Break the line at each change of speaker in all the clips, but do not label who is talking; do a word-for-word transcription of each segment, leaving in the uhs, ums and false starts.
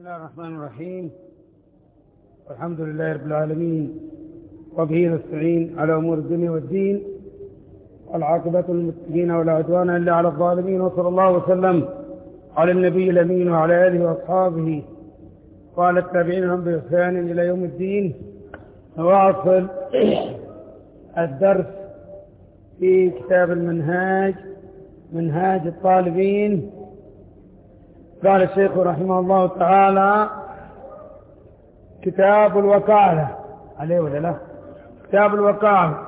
بسم الله الرحمن الرحيم. والحمد لله رب العالمين، وبه نستعين على أمور الدنيا والدين، والعاقبة للمتقين ولا عدوان إلا على الظالمين. وصلى الله وسلم على النبي الأمين وعلى آله وأصحابه وعلى التابعين لهم بإحسان إلى يوم الدين. نواصل الدرس في كتاب المنهاج، منهاج الطالبين. قال الشيخ رحمه الله تعالى: كتاب الوكالة، عليه ولا لا؟ كتاب الوكالة.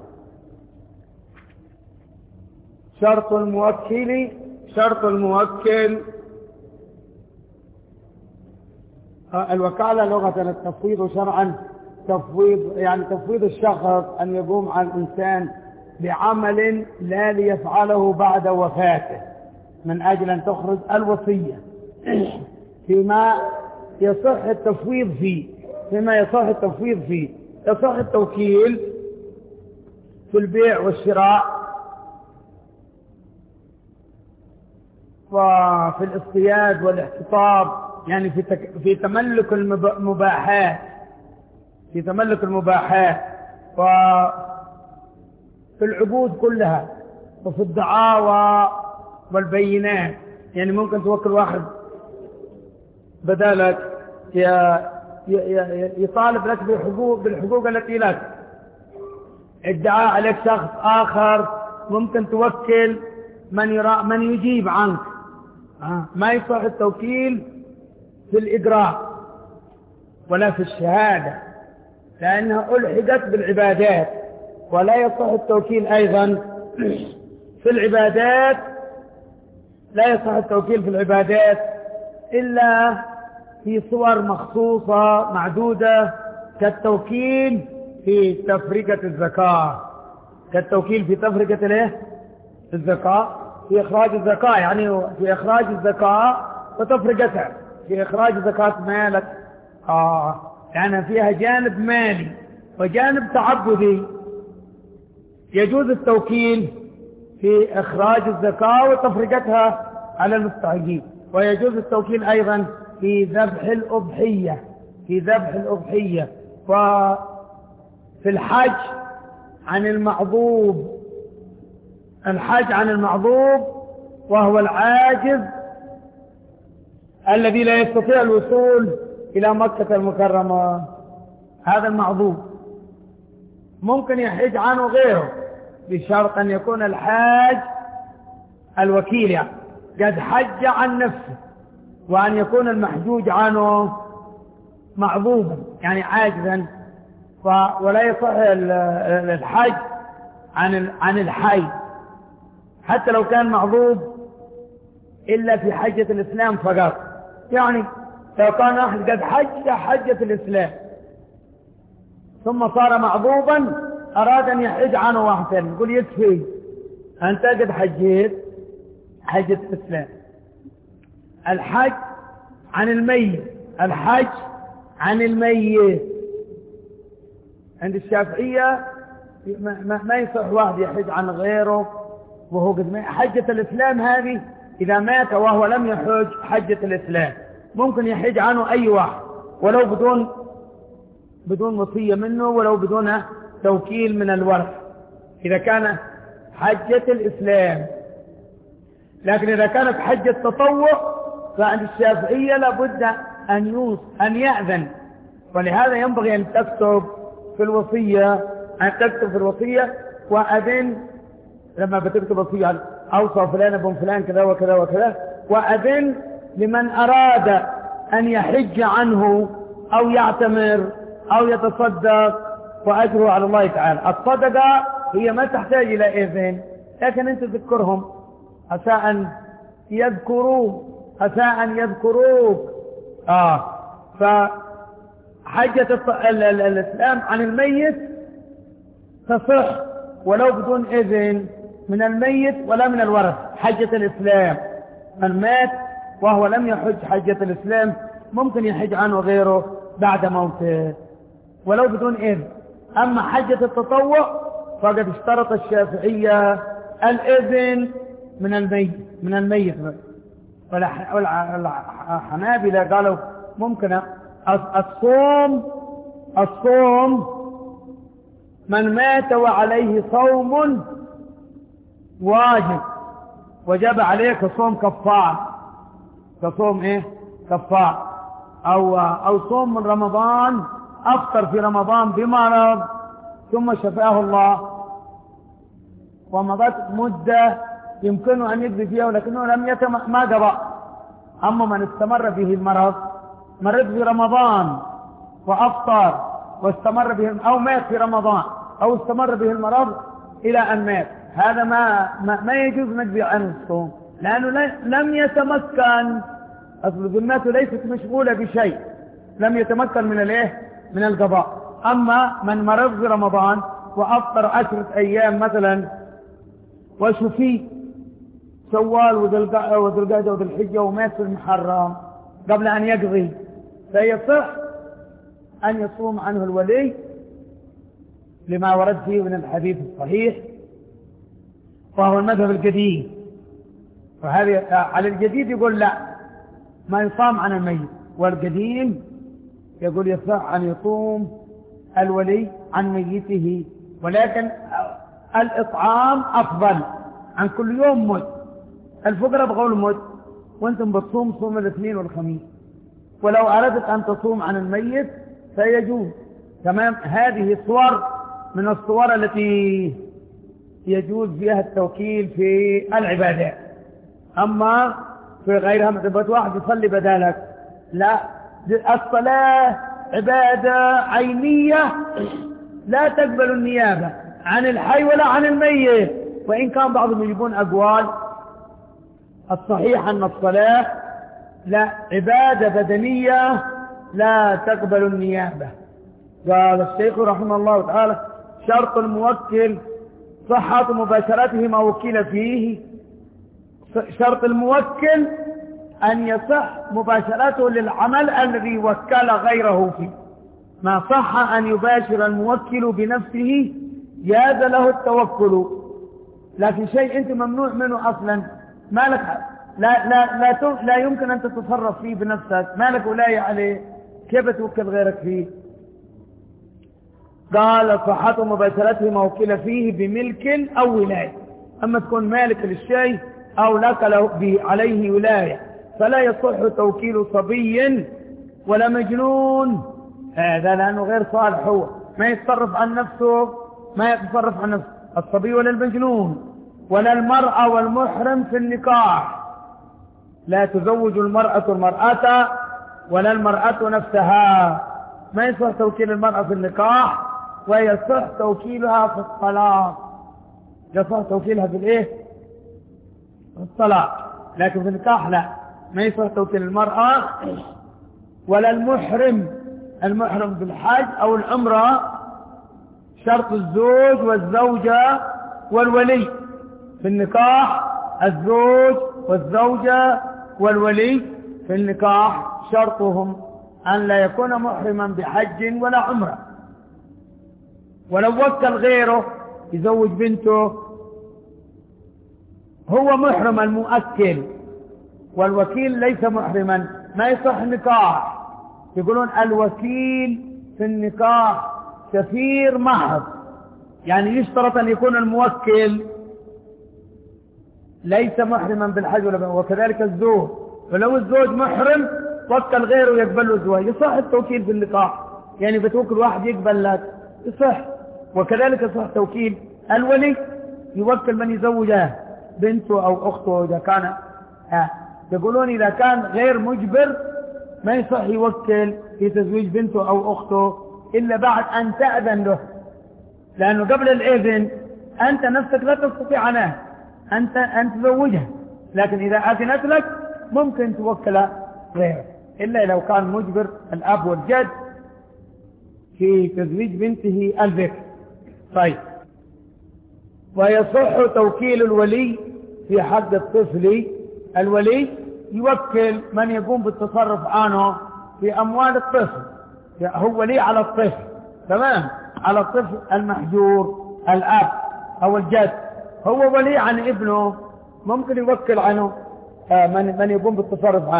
شرط الموكل، شرط الموكل الوكالة لغة التفويض، شرعا تفويض يعني تفويض الشخص أن يقوم على الإنسان بعمل لا ليفعله بعد وفاته من أجل أن تخرج الوصية فيما يصح التفويض فيه فيما يصح التفويض فيه يصح التوكيل في البيع والشراء، وفي الاصطياد والاحتطاب، يعني في تك... في تملك المباحات في تملك المباحات وفي العقود كلها، وفي الدعاوى والبينات. يعني ممكن توكل واحد بدالك يطالب لك بالحقوق بالحقوق التي لك، ادعاء عليك شخص آخر، ممكن توكل من يرى من يجيب عنك. ما يصح التوكيل في الإجراء ولا في الشهادة، لأنها ألحقت بالعبادات. ولا يصح التوكيل أيضا في العبادات لا يصح التوكيل في العبادات إلا في صور مخصوصة معدودة، كالتوكيل في تفرقة الزكاة كالتوكيل في تفرقة الايه الزكاة في إخراج الزكاة، يعني في إخراج الزكاة وتفرقتها، في إخراج زكاة مالك، آه يعني فيها جانب مالي وجانب تعبدي. يجوز التوكيل في إخراج الزكاة وتفرقتها على المستحقين، ويجوز التوكيل أيضا في ذبح الأضحية في ذبح الأضحية وفي الحج عن المعذوب الحج عن المعذوب وهو العاجز الذي لا يستطيع الوصول إلى مكة المكرمة. هذا المعذوب ممكن يحج عنه غيره بشرط أن يكون الحاج الوكيل يعني قد حج عن نفسه، وأن يكون المحجوج عنه معذوبا يعني عاجزا. ولا يصح الحج عن عن الحي حتى لو كان معذوب إلا في حجة الإسلام فقط. يعني لو كان أحد قد حج حجة الإسلام ثم صار معذوبا أراد أن يحج عنه واحد ثاني، يقول يكفي أنت قد حجيت حجة الإسلام. الحج عن الميت الحج عن الميت عند الشافعية ما, ما يصح واحد يحج عن غيره وهو قد مات. حجة الإسلام هذه إذا مات وهو لم يحج حجة الإسلام ممكن يحج عنه أي واحد ولو بدون بدون وصية منه، ولو بدون توكيل من الورث، إذا كان حجة الإسلام. لكن إذا كانت حجة تطوع فعند الشافعية لابد أن يوص أن يأذن، ولهذا ينبغي أن تكتب في الوصية أن تكتب في الوصية وأذن لما بتكتب وصية أوصى فلان ابن فلان كذا وكذا وكذا، وأذن لمن أراد أن يحج عنه أو يعتمر أو يتصدق وأجره على الله تعالى. الصدقة هي ما تحتاج إلى إذن، لكن أنت تذكرهم عسى أن يذكروك عسى أن يذكروك آه فحجة الإسلام عن الميت تصح ولو بدون إذن من الميت ولا من الورث. حجة الإسلام من مات وهو لم يحج حجة الإسلام ممكن يحج عنه غيره بعد موته ولو بدون إذن. أما حجة التطوع فقد اشترط الشافعية الإذن من الميت من الميت والحنابلة قالوا ممكن الصوم الصوم من مات وعليه صوم واجب وجب عليك صوم كفار كصوم ايه كفار او او صوم من رمضان افطر في رمضان بمرض ثم شفاه الله ومضت مدة يمكنه ان يقضي فيها ولكنه لم يتم ما قضى. اما من استمر به المرض مرض في رمضان وافطر واستمر به او مات في رمضان او استمر به المرض الى ان مات هذا ما ما, ما يجوز نقضي عنه الصوم لانه لم يتمكن اصل ذمته ليست مشغوله بشيء لم يتمكن من الايه من القضاء. اما من مرض في رمضان وافطر عشرة ايام مثلا وشفي شوال وذي القعده وذي الحجه ومات في المحرم قبل ان يقضي فيصح ان يصوم عنه الولي لما ورد فيه من الحديث الصحيح وهو المذهب القديم. وهذه على الجديد يقول لا ما يصام عن الميت والقديم يقول يصح أن يصوم الولي عن ميته ولكن الإطعام أفضل عن كل يوم مد. الفقراء بقول مد وانتم بتصوم صوم الاثنين والخميس ولو أردت أن تصوم عن الميت فيجوز تمام. هذه صور من الصور التي يجوز فيها التوكيل في العبادات. أما في غيرها مثل واحد يصلي بدالك لا الصلاة عبادة عينية لا تقبل النيابة عن الحي ولا عن الميت. وإن كان بعضهم يجيبون أقوال الصحيح أن الصلاة لا عبادة بدنية لا تقبل النيابة. قال الشيخ رحمه الله تعالى شرط الموكل صحة مباشرته ما وكل فيه. شرط الموكل أن يصح مباشرته للعمل الذي وكل غيره فيه. ما صح أن يباشر الموكل بنفسه جاز له التوكل لكن شيء أنت ممنوع منه أصلا ما لك لا, لا, لا, لا يمكن أن تتصرف فيه بنفسك ما لك ولاية عليه كيف توكل غيرك فيه. قال صحة مباشرته ما وكل فيه بملك أو ولاية. أما تكون مالك للشيء أو لك له عليه ولاية فلا يصح توكيل صبي ولا مجنون هذا لأنه غير صالح هو ما يتصرف عن نفسه ما يتصرف عن نفسه الصبي ولا المجنون ولا المرأة والمحرم في النكاح. لا تزوج المرأة المرأة ولا المرأة نفسها. ما يصح توكيل المرأة في النكاح ويصح توكيلها في الطلاق. يصح توكيلها في الايه في الطلاق لكن في النكاح لا ما يصح توكيل المرأة ولا المحرم. المحرم بالحج أو العمرة شرط الزوج والزوجة والولي. في النكاح الزوج والزوجة والولي في النكاح شرطهم أن لا يكون محرما بحج ولا عمرة. ولو وكل غيره يزوج بنته هو محرم المؤكل والوكيل ليس محرما ما يصح النكاح. يقولون الوكيل في النكاح سفير محض يعني يشترط أن يكون الموكل ليس محرما بالحج ولا وكذلك الزوج. فلو الزوج محرم وكل غيره يقبل له الزواج يصح التوكيل في النكاح يعني بتوكل واحد يقبل لك يصح. وكذلك يصح توكيل الولي يوكل من يزوجه بنته أو أخته إذا كان ها. يقولون إذا كان غير مجبر ما يصح يوكل في تزويج بنته أو أخته إلا بعد أن تأذن له لأنه قبل الإذن أنت نفسك لا تستطيع عنه أنت أن تزوجها لكن إذا أذنت لك ممكن توكل غيره إلا لو كان مجبر الأب والجد في تزويج بنته البكر. طيب ويصح توكيل الولي في حق الطفل. الولي يوكل من يقوم بالتصرف عنه في أموال الطفل هو ولي على الطفل تمام على الطفل المحجور الأب أو الجد هو ولي عن ابنه ممكن يوكل عنه من من يقوم بالتصرف عنه.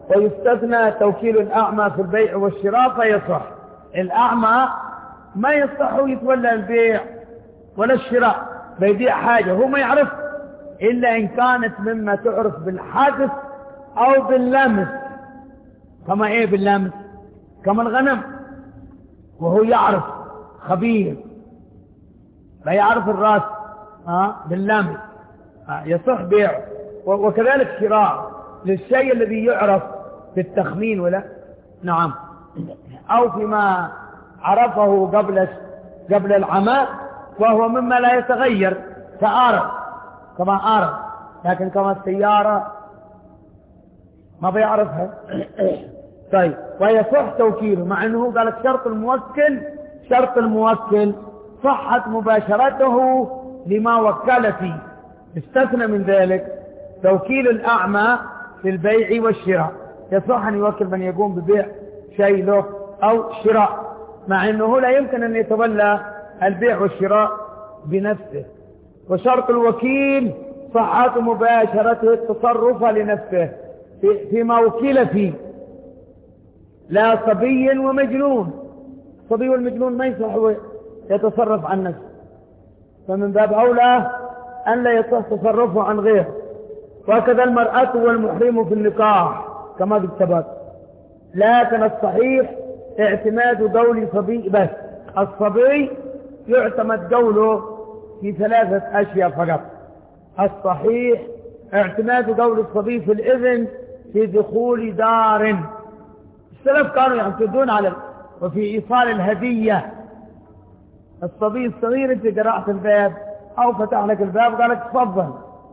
ويستثنى توكيل الأعمى في البيع والشراء فيصح. الأعمى ما يصح يتولى البيع ولا الشراء، بيبيع حاجة هو ما يعرف إلا إن كانت مما تعرف بالحدث أو باللمس. كما إيه باللمس؟ كما الغنم، وهو يعرف خبير لا يعرف الرأس ها باللمس يصح بيع. وكذلك شراء للشيء الذي يعرف بالتخمين ولا نعم، أو فيما عرفه قبل قبل العماء وهو مما لا يتغير كآرض، كما آرض، لكن كما السيارة ما بيعرفها. طيب، ويصح توكيله، مع أنه قالك شرط الموكل شرط الموكل صحت مباشرته لما وكل فيه. استثنى من ذلك توكيل الأعمى في البيع والشراء، يصح أن يوكل من يقوم ببيع شيء له أو شراء، مع أنه لا يمكن أن يتولى البيع والشراء بنفسه. وشرط الوكيل صحة مباشرته التصرف لنفسه فيما وكل فيه، لا صبي ومجنون. الصبي والمجنون ما يصح يتصرف عن نفسه، فمن باب أولى أن لا يصح تصرفه عن غيره. وكذا المرأة والمحرم في النكاح كما قد سبق. لكن الصحيح اعتماد قول صبي بس. الصبي يعتمد قوله في ثلاثة أشياء فقط. الصحيح اعتماد قول الصبي في الإذن في دخول دار. السلف كانوا يعتمدون على وفي إيصال الهدية. الصبي الصغير انت قرأت الباب أو فتح لك الباب قال لك تفضل،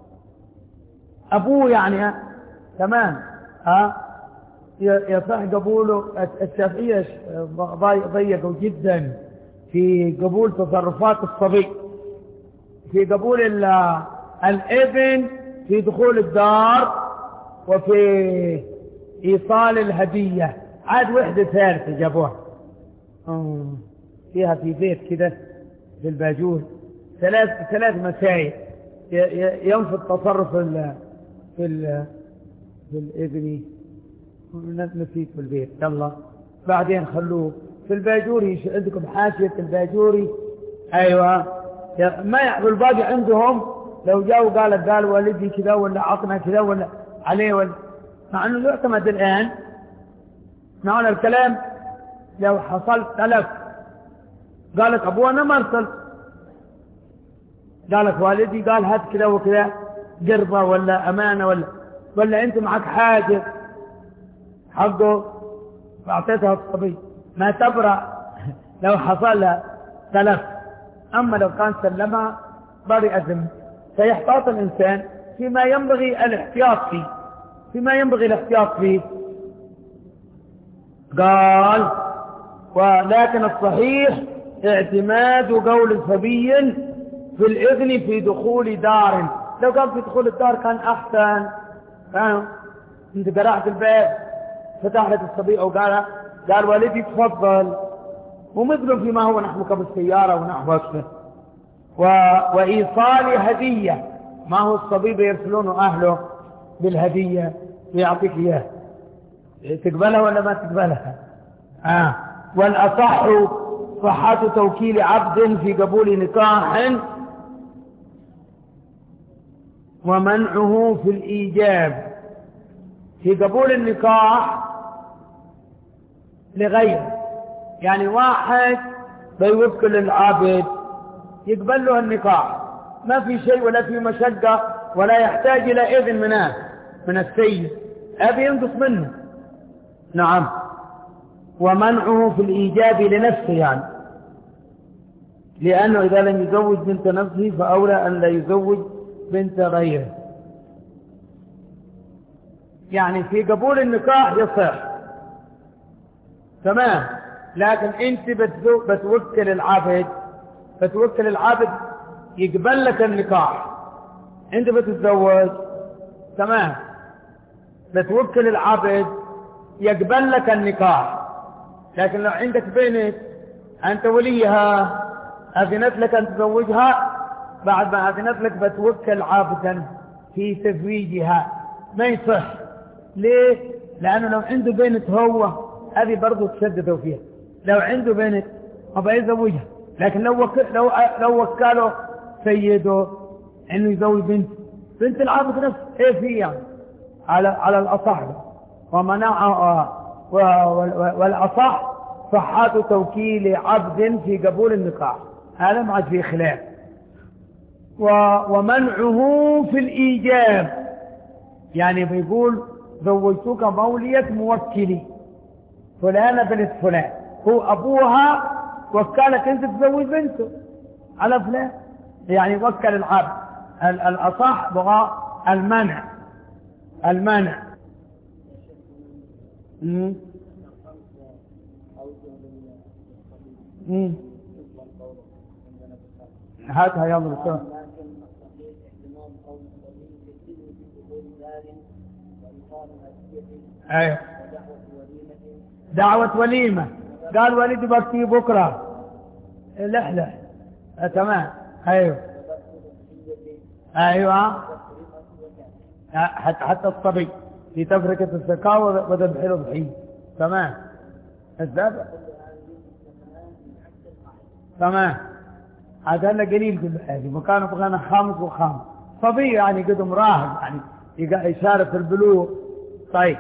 أبوه يعني ها تمام ها يصح قبوله. الشافعية ضيقوا جدا في قبول تصرفات الصبي، في قبول الابن في دخول الدار وفي إيصال الهدية. عاد وحدة ثالثة جابوها فيها في بيت كده في الباجور ثلاث ثلاث مسائل ينفذ تصرف ال في ال في الابن نسيت في البيت. يلا بعدين خلوه في الباجوري. عندكم حاشية الباجوري؟ أيوة. ما يعرف الباقي عندهم لو جاءوا قال قال والدي كذا ولا عطنا كذا ولا عليه ولا، مع أنه يعتمد الآن معنى الكلام. لو حصلت تلف قالت أبونا ما ارسل، قالت والدي قال هات كذا وكذا قربة ولا أمانة ولا ولا أنت معك حاجة حقه فأعطيتها الصبي ما تبرأ لو حصل تلف. أما لو كان سلمها برئ ذمه. فيحتاط الإنسان فيما ينبغي الاحتياط فيه فيما ينبغي الاحتياط فيه. قال ولكن الصحيح اعتماد قول صبي في الإذن في دخول دار. لو قال في دخول الدار كان أحسن. فاهم؟ انت قرأت الباب فتح لك الصبي أو قال قال والدي تفضل، ومثله فيما هو نحوك بالسيارة ونحوك. و... وإيصال هدية، ما هو الصبي بيرسلونه أهله بالهدية ويعطيك إياه، تقبلها ولا ما تقبلها؟ آه. والأصح صحة توكيل عبد في قبول نكاح ومنعه في الإيجاب. في قبول النكاح لغير، يعني واحد بيوكل العابد يقبل له النكاح، ما في شيء ولا في مشقة ولا يحتاج إلى إذن منه من السيد، أبي ينقص منه. نعم. ومنعه في الإيجاب لنفسه، يعني لأنه إذا لم يزوج بنت نفسه فأولى أن لا يزوج بنت غيره. يعني في قبول النكاح يصح تمام، لكن انت بتوكل العبد بتوكل العبد يقبل لك النكاح، انت بتتزوج تمام، بتوكل العبد يقبل لك النكاح. لكن لو عندك بنت انت وليها اذنت لك ان تزوجها، بعد ما اذنت لك بتوكل عبدا في تزويجها، ما يصح. ليه؟ لأنه لو عنده بنت هو هذه برضه تشددوا فيها. لو عنده بنت أبقى يزوجها، لكن لو وك... لو لو وكاله سيده إنه يزوج بنت بنت العبد نفسه إيه فيه يعني على على الأصح، ومنع والأصح صحة توكيل عبد في قبول النكاح، هذا ما عاد فيه خلاف. ومنعه في الإيجاب، يعني بيقول زوجتك مولية موكلي فلانة بنت فلان، هو أبوها وكالك أنت تزوج بنته على فلان، يعني وكل العبد. الأصح بغى المنع المنع مم. مم. هاتها يلا بسرعة. ايوه دعوة وليمة، قال وليدي بكتي بكرة لحلة آه تمام. ايوه ايوه حتى حتى الصبي في تفرقة الزكاة وذبح له ضحية تمام. الذبح تمام. هذا له قليل كل حاجة، مكانه بغانا خامس وخامس، صبي يعني قدم راهب يعني يشارك في البلوغ. طيب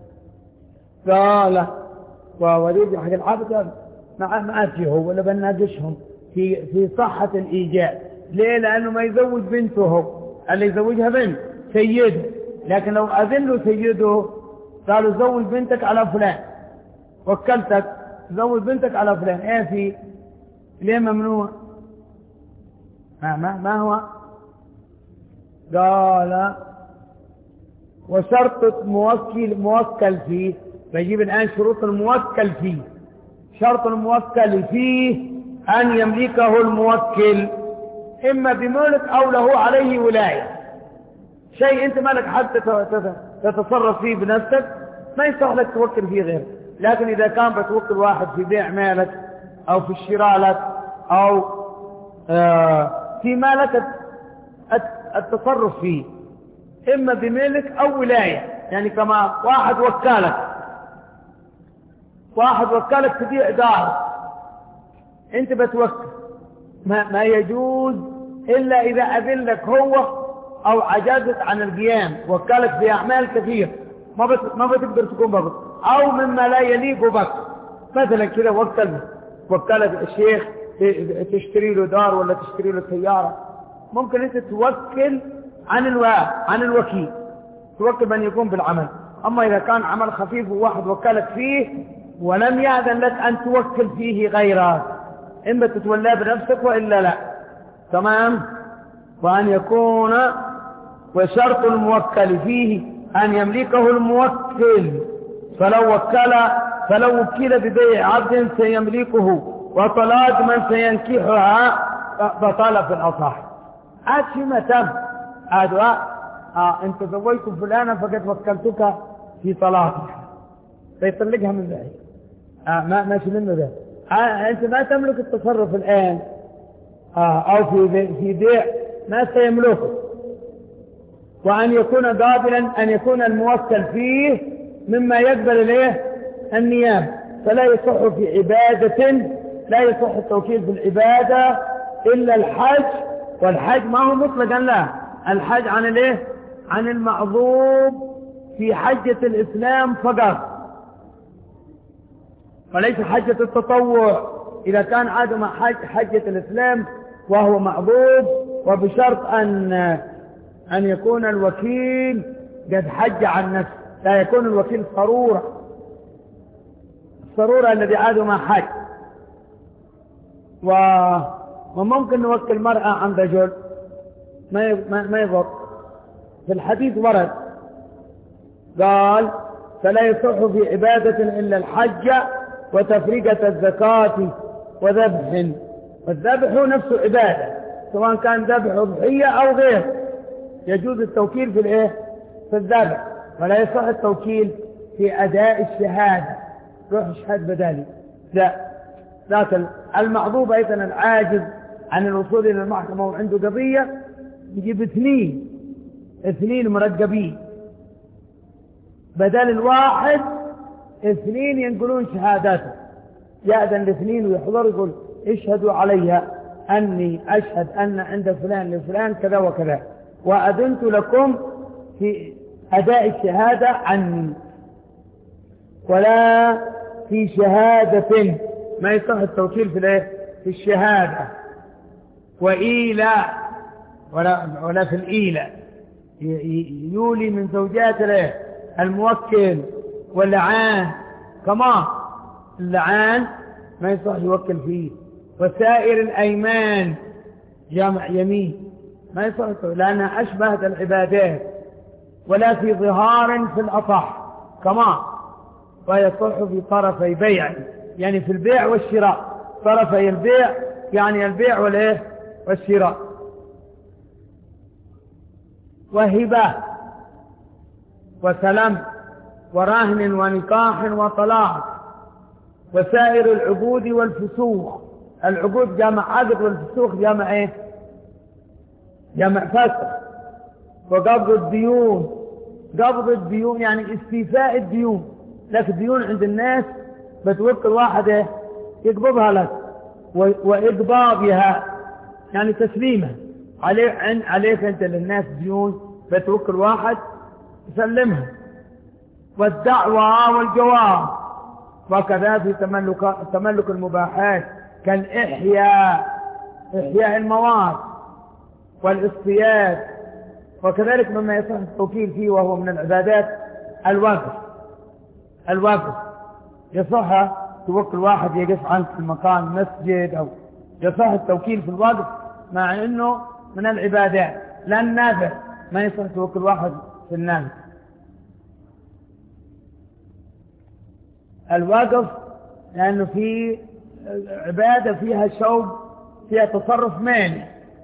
قال ووليد حق العبد ما ما فيه ولا بنناقشهم في في صحة الإيجاب. ليه؟ لأنه ما يزوج بنته هو، اللي يزوجها بنت سيده، لكن لو أذن له سيده قالوا زوج بنتك على فلان، وكلتك زوج بنتك على فلان، ايه في ليه ممنوع؟ ما ما ما هو قال وشرط موكل موكل فيه، بيجيب الآن شروط الموكل فيه. شرط الموكل فيه أن يملكه الموكل إما بملك أو له عليه ولاية. شيء أنت مالك حتى تتصرف فيه بنفسك ما يصح لك توكل فيه غيره، لكن إذا كان بتوكل واحد في بيع مالك أو في الشراء لك أو في مالك التصرف فيه إما بملك أو ولاية، يعني كما واحد وكالك واحد وكالك تبيع دار، أنت بتوكل ما, ما يجوز إلا إذا أذن لك هو أو عجزت عن القيام، وكالك في أعمال كثير ما بت ما بتقدر تكون بك أو مما لا يليق بك، مثلا كده وكل وكالك الشيخ تشتري له دار ولا تشتري له سيارة، ممكن أنت توكل عن الوا عن الوكيل، توكل من يقوم بالعمل. أما إذا كان عمل خفيف وواحد وكلك فيه ولم يأذن لك أن توكل فيه غيره، إما تتولاه بنفسك وإلا لا. تمام. وأن يكون وشرط الموكل فيه أن يملكه الموكل، فلو وكل فلو وكل ببيع عبد سيملكه وطلاق من سينكحها بطل في الأصح. هذا فيما تم هذا آه انت زوجت فلانة فقد وكلتك في طلاقها فيطلقها من بعيد آه ما ماشي منه ذا آه انت ما تملك التصرف الآن آه او في في بيع ما سيملكه. وأن يكون قابلا أن يكون الموكل فيه مما يقبل إليه النيابة، فلا يصح في عبادة لا يصح التوكيل في العبادة إلا الحج، والحج ما هو مطلقا لا، الحج عن الايه عن المعظوم في حجة الإسلام فقط وليس حجة التطوع. إذا كان عادم حج حجة الإسلام وهو معظوم، وبشرط أن أن يكون الوكيل قد حج عن نفسه، لا يكون الوكيل صرورة الصرورة الذي عادوا ما حج. و... وممكن نوكل مرأة عن رجل ما ما يضر. في الحديث ورد قال فلا يصح في عبادة إلا الحج وتفريقة الزكاة وذبح، والذبح نفسه عبادة سواء كان ذبح ضحية أو غير، يجوز التوكيل في الايه في الذبح، ولا يصح التوكيل في أداء الشهادة روح اشهد بدالي لا. لكن المعذوب أيضا العاجز عن الوصول إلى المحكمة وعنده قضية يجيب اثنين اثنين مرقبين بدل الواحد اثنين ينقلون شهاداته، يأذن الاثنين ويحضر يقول اشهدوا علي أني أشهد أن عند فلان لفلان كذا وكذا، وأذنت لكم في أداء الشهادة عني. ولا في شهادة، ما يصح التوكيل في الايه؟ في الشهادة. وإيلاء، ولا, ولا في الإيلاء، يولي من زوجات الايه؟ الموكل. واللعان كمان، اللعان ما يصح يوكل فيه. وسائر الأيمان، جامع يمين، ما يصح لأنها أشبهت العبادات. ولا في ظهار في الأصح كمان، ويصح في طرفي بيع، يعني في البيع والشراء، طرفي البيع يعني البيع والايه؟ والشراء. وهبة وسلام ورهن ونكاح وطلاق. وسائر العقود والفسوخ، العقود جمع عقد والفسوخ جمع ايه؟ جمع فسخ. وقبض الديون، قبض الديون يعني استيفاء الديون، لك الديون عند الناس بتوكل واحد ايه؟ يقبضها لك. وإقباضها يعني تسليمها عليك، عليك انت للناس ديون بتوكل واحد يسلمها. والدعوة والجواب. وكذا في تملك تملك المباحات كالإحياء، إحياء المواد والاصطياد. وكذلك مما يصح التوكيل فيه وهو من العبادات الوقف. الوقف يصح توكل واحد يقف عنك في المكان مسجد، أو يصح التوكيل في الوقف مع أنه من العبادات. لا النافع ما يصح توكل واحد في النافع. الوقف لأنه في عبادة فيها شوب، فيها تصرف مانع.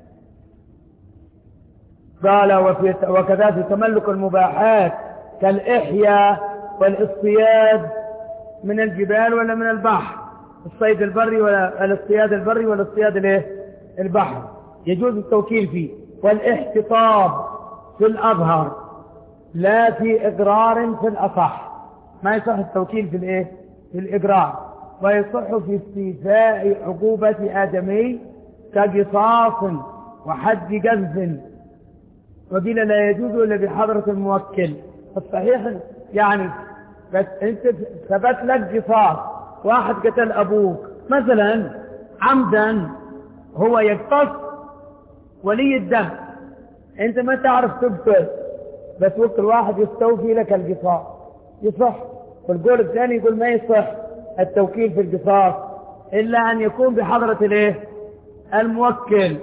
قال وفي وكذا في تملك المباحات كالإحياء والاصطياد من الجبال ولا من البحر، الصيد البري ولا الاصطياد البري ولا الاصطياد الايه؟ البحر، يجوز التوكيل فيه. والاحتطاب في الأظهر لا في إقرار في الأصح، ما يصح التوكيل في الايه؟ في الإقرار. ويصح في استيفاء عقوبة آدمي كقصاص وحد قذف. وقيل لا يجوز إلا بحضرة الموكل. الصحيح يعني بس انت ثبت لك قصاص، واحد قتل أبوك مثلا عمدا، هو يقتص ولي الدم، انت ما تعرف تقتل، بس وكل واحد يستوفي لك القصاص يصح. والقول الثاني يقول ما يصح التوكيل في القصاص إلا أن يكون بحضرة الايه؟ الموكل.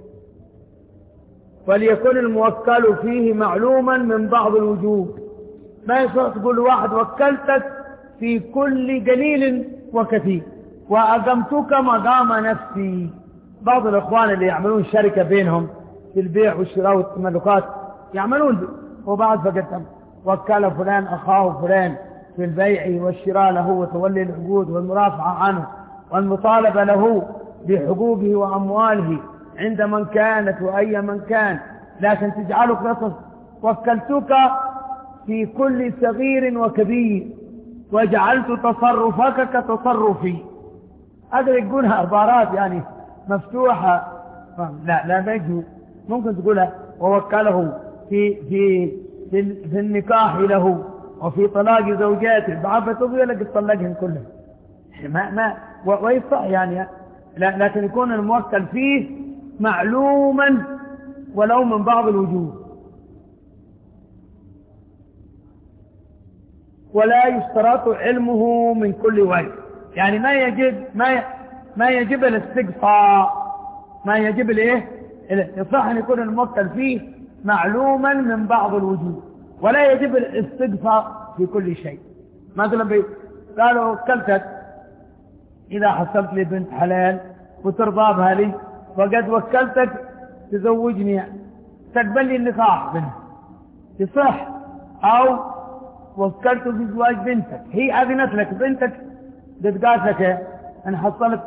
وليكن الموكل فيه معلوما من بعض الوجوه. ما يصح تقول واحد وكلتك في كل قليل وكثير وأقمتك مقام نفسي. بعض الإخوان اللي يعملون شركة بينهم في البيع والشراء والتملكات يعملون، وبعد فقد وكل فلان أخاه فلان في البيع والشراء له وتولي العقود والمرافعة عنه والمطالبة له بحقوقه وأمواله عند من كانت وأي من كان، لكن تجعلك نصف وكلتك في كل صغير وكبير وجعلت تصرفك كتصرفي. هذا يقولها عبارات يعني مفتوحة، لا لا ما يجوز. ممكن تقولها ووكله في في في, في النكاح له وفي طلاق زوجاته، بعد تقول لك تطلقهم كلهم ما ما ويصح يعني، لا لكن يكون الموكل فيه معلوما ولو من بعض الوجوه. ولا يشترط علمه من كل وجه، يعني ما يجب ما ما يجب الاستقصاء، ما يجب الايه؟ يصح ان يكون الموكل فيه معلوما من بعض الوجوه، ولا يجب الاستقصاء في كل شيء. مثلا قالوا وكلتك اذا حصلت لي بنت حلال وترضى بها لي وقد وكلتك تزوجني تقبل لي النكاح بنت، يصح. او وكلت في زواج بنتك، هي اذنت لك بنتك قد قالت لك ان حصلت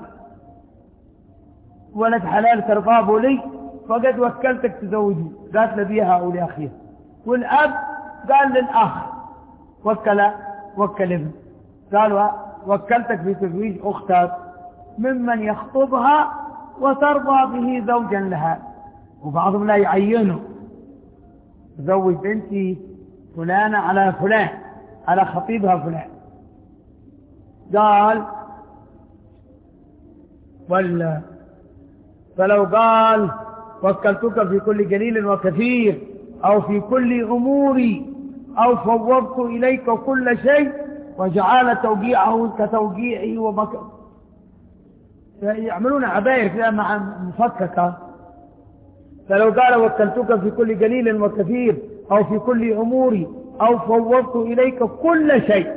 ولد حلال ترضى به لي فقد وكلتك تزوجي، قالت لبيها او لاخيها. والاب قال للاخ وكل وكل ابن، قالوا وكلتك في تزويج أختك ممن يخطبها وترضى به زوجا لها. وبعضهم لا يعينه، زوج بنتي فلانة على فلان، على خطيبها فلان. قال ولا فلو قال وكلتك في كل جليل وكثير أو في كل أموري أو فوضت إليك كل شيء وجعل توقيعه كتوقيعي ومك... يعملون عباير كده مع مفككة. فلو قال وكلتك في كل جليل وكثير أو في كل أموري أو فوضت إليك كل شيء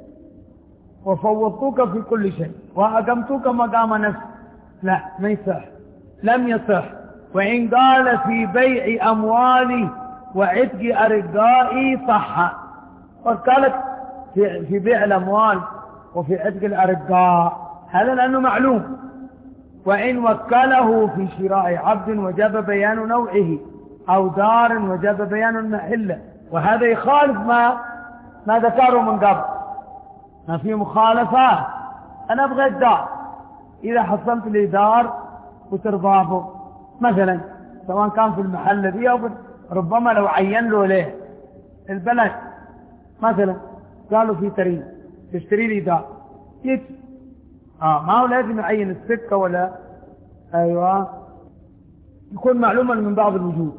وفوضتك في كل شيء وأقمتك مقام نفسك، لا ما يصح، لم يصح. وإن قال في بيع أموالي وعتق أرقائي صح. وقالت في, في بيع الأموال وفي عتق الأرقاء، هذا لأنه معلوم. وإن وكله في شراء عبد وجب بيان نوعه أو دار وجب بيان المحلة، وهذا يخالف ما ما ذكره من قبل، ما في مخالفة. أنا أبغى الدار، إذا حصلت لي دار وترضابه مثلا، سواء كان في المحل دي أو ربما لو عين له ليه البلد مثلا، قالوا في تريد تشتري لي دار يت آه ما هو لازم يعين السكة ولا أيوة، يكون معلوما من بعض الوجود.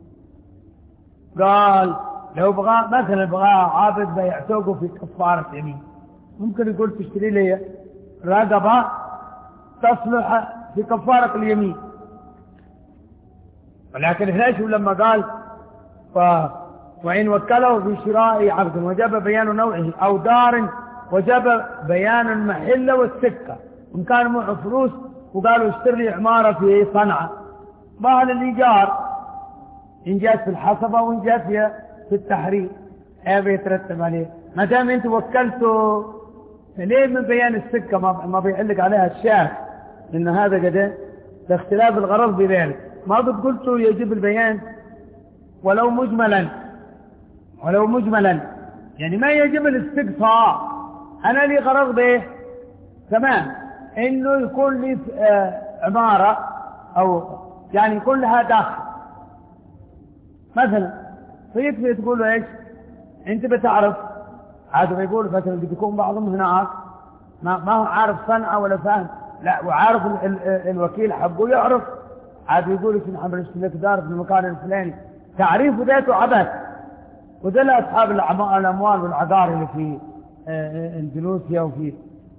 قال لو بغى مثلا بغى عابد بيعتوقه في كفارة يمين، ممكن يقول تشتري لي رقبة تصلح في كفارة اليمين. ولكن هنا شو لما قال ف... وإن وكله في شراء عبد وجب بيان نوعه أو دار وجب بيان المحل والسكة، إن كان معه فلوس وقالوا اشتري لي عمارة في صنعاء، مال الإيجار إن جاءت في الحصبة وإن جاءت في التحرير هذا يترتب عليه. ما دام أنت وكلته ليه من بيان السكة ما بيعلق عليها الشاف، إن هذا قد لاختلاف الغرض بذلك. ما قلت يجب البيان ولو مجملا، ولو مجملا يعني ما يجب الاستقصاء. أنا لي غرض به تمام إنه يكون لي عمارة أو يعني يكون لها داخل مثلا، فيكفي تقول له إيش أنت بتعرف. عاد بيقول مثلا بيكون بعضهم هناك ما ما هو عارف صنعة ولا فاهم، لا وعارف ال ال الوكيل حقه يعرف. عاد يقول لك نحن بنشتري دار في المكان الفلاني، تعريف ذاته عبث. ودل أصحاب الأموال والعقار اللي في اندونيسيا وفي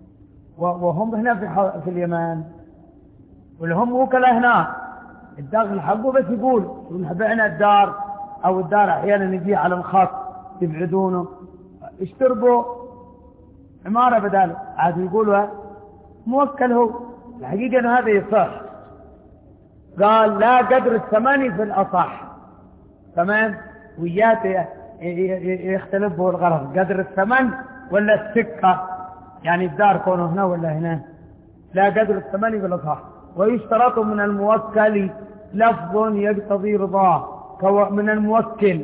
وهم هنا في في اليمن، واللي هم وكلاء هناك الدخل حقه بس يقول بعنا الدار، أو الدار أحيانا يجي على الخط يبعدونه اشتربوا عمارة بداله، عاد يقولوا موكل هو. الحقيقة أنه هذا يصح. قال لا قدر الثمن في الأصح، تمام وياته يختلف به الغرض، قدر الثمن ولا السكة، يعني الدار كونه هنا ولا هنا. لا قدر الثمن في الأصح. ويشترط من الموكل لفظ يقتضي رضاه من الموكل،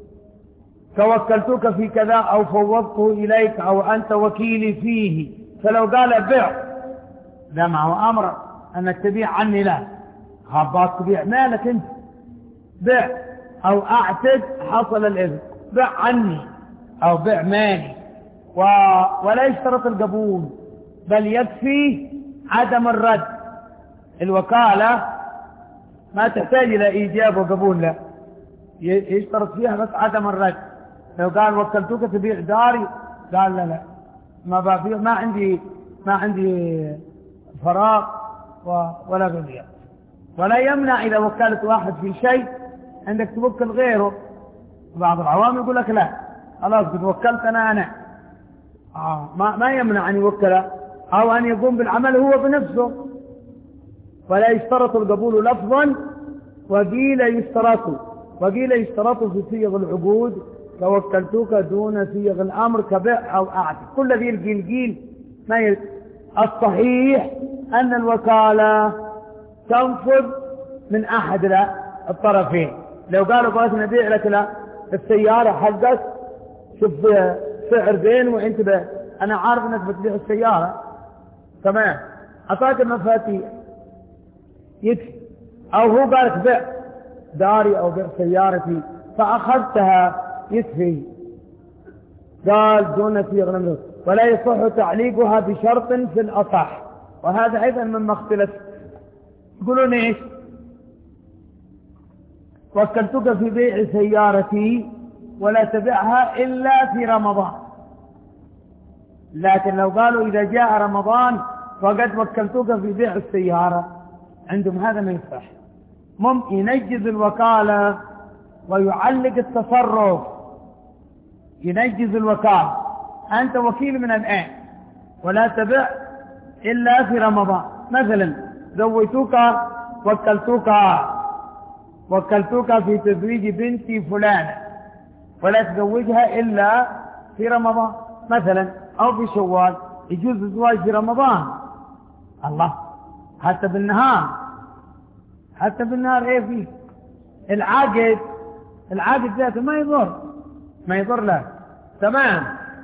توكلتك في كذا أو فوضته إليك أو أنت وكيلي فيه. فلو قال بيع ده معه أمر أنك تبيع عني، لا خباط تبيع مالك أنت، بيع أو أعتد حصل الإذن، بيع عني أو بيع مالي. و... ولا يشترط القبول، بل يكفي عدم الرد. الوكالة ما تحتاج إلى إيجاب وقبول، لا يشترط فيها بس عدم الرد. لو قال وكلتك تبيع داري، قال لا لا ما ببيع، ما عندي ما عندي فراغ ولا ببيع. ولا يمنع إذا وكلت واحد في شيء عندك توكل غيره. بعض العوام يقول لك لا خلاص قد وكلت أنا أنا آه ما, ما يمنع أن يوكل أو أن يقوم بالعمل هو بنفسه. ولا يشترط القبول لفظا، وقيل يشترط وقيل يشترط في صيغ العقود توكلتك دون صيغ الأمر كبيع أو أعتق. كل ذي القيل قيل ما ي... الصحيح أن الوكالة تنفذ من أحد الطرفين. لو قالوا بغيت نبيع لك لا السيارة حقك، شوف سعر زين وانت ب... انا عارف انك بتبيع السيارة تمام، اعطاك المفاتيح يكفي، او هو قالك بيع داري او بيع سيارتي فاخذتها يكفي، قال دون صيغ لم، ولا يصح تعليقها بشرط في الاصح. وهذا ايضا مما اختلف، يقولون ايش؟ وكلتك في بيع سيارتي ولا تبعها إلا في رمضان، لكن لو قالوا إذا جاء رمضان فقد وكلتك في بيع السيارة، عندهم هذا ما يصح. ممكن ينجز الوكالة ويعلق التصرف، ينجز الوكالة، أنت وكيل من الآن ولا تبع إلا في رمضان، مثلا زوجتك وكلتك وكلتك في تزويج بنتي فلانة ولا تزوجها إلا في رمضان مثلا أو في شوال، يجوز الزواج في رمضان. الله، حتى بالنهار، حتى بالنهار ايه فيه العاقد، العاقد ذاته ما يضر، ما يضر له تمام.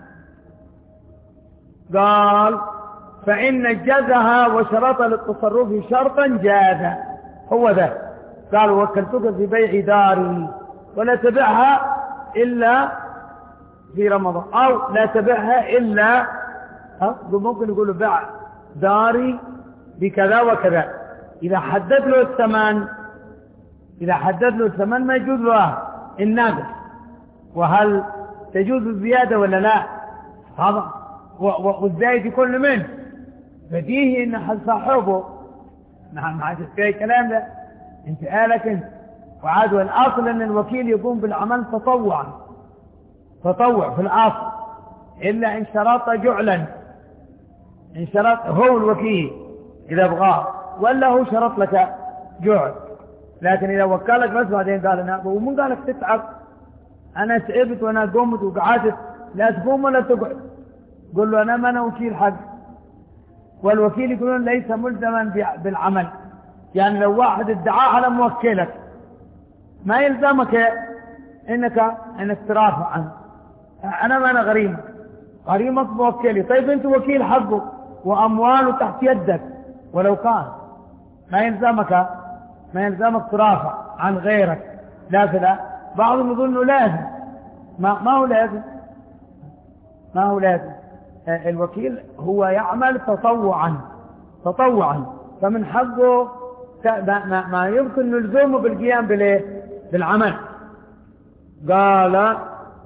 قال فإن نجزها وشرط للتصرف شرطا جاز، هو ذا قال وكلتك في بيع داري ولا تبعها إلا في رمضان، أو لا تبعها إلا، ممكن يقولوا بيع داري بكذا وكذا، إذا حدد له الثمن، إذا حدد له الثمن ما يجوز له الناقص. وهل تجوز الزيادة ولا لا؟ هذا والزايد يكون منه بديهي إن حد صاحبه، نعم ما عاد في كلام ده، انت قالك انت. وعاد والأصل أن الوكيل يقوم بالعمل تطوعا، تطوع في الأصل، إلا إن شرط جعلا، إن شرط هو الوكيل إذا بغاه، ولا هو شرط لك جعل. لكن إذا وكلك بس بعدين قال أنا، ومن قالك تتعب، أنا تعبت وأنا قمت وقعدت، لا تقوم ولا تقعد، قل له أنا ما أنا وكيل حق. والوكيل يقولون ليس ملزما بالعمل، يعني لو واحد ادعاه على موكلك ما يلزمك انك انك ترافع عنه، انا ما انا غريمك، غريمك موكلي، طيب انت وكيل حقه وامواله تحت يدك، ولو كان ما يلزمك ما يلزمك ترافع عن غيرك. لا فلا، بعضهم يظنوا لازم، ما, ما هو لازم، ما هو لازم. الوكيل هو يعمل تطوعا، تطوعا، فمن حقه ما, ما يمكن نلزمه بالقيام بالايه؟ بالعمل. قال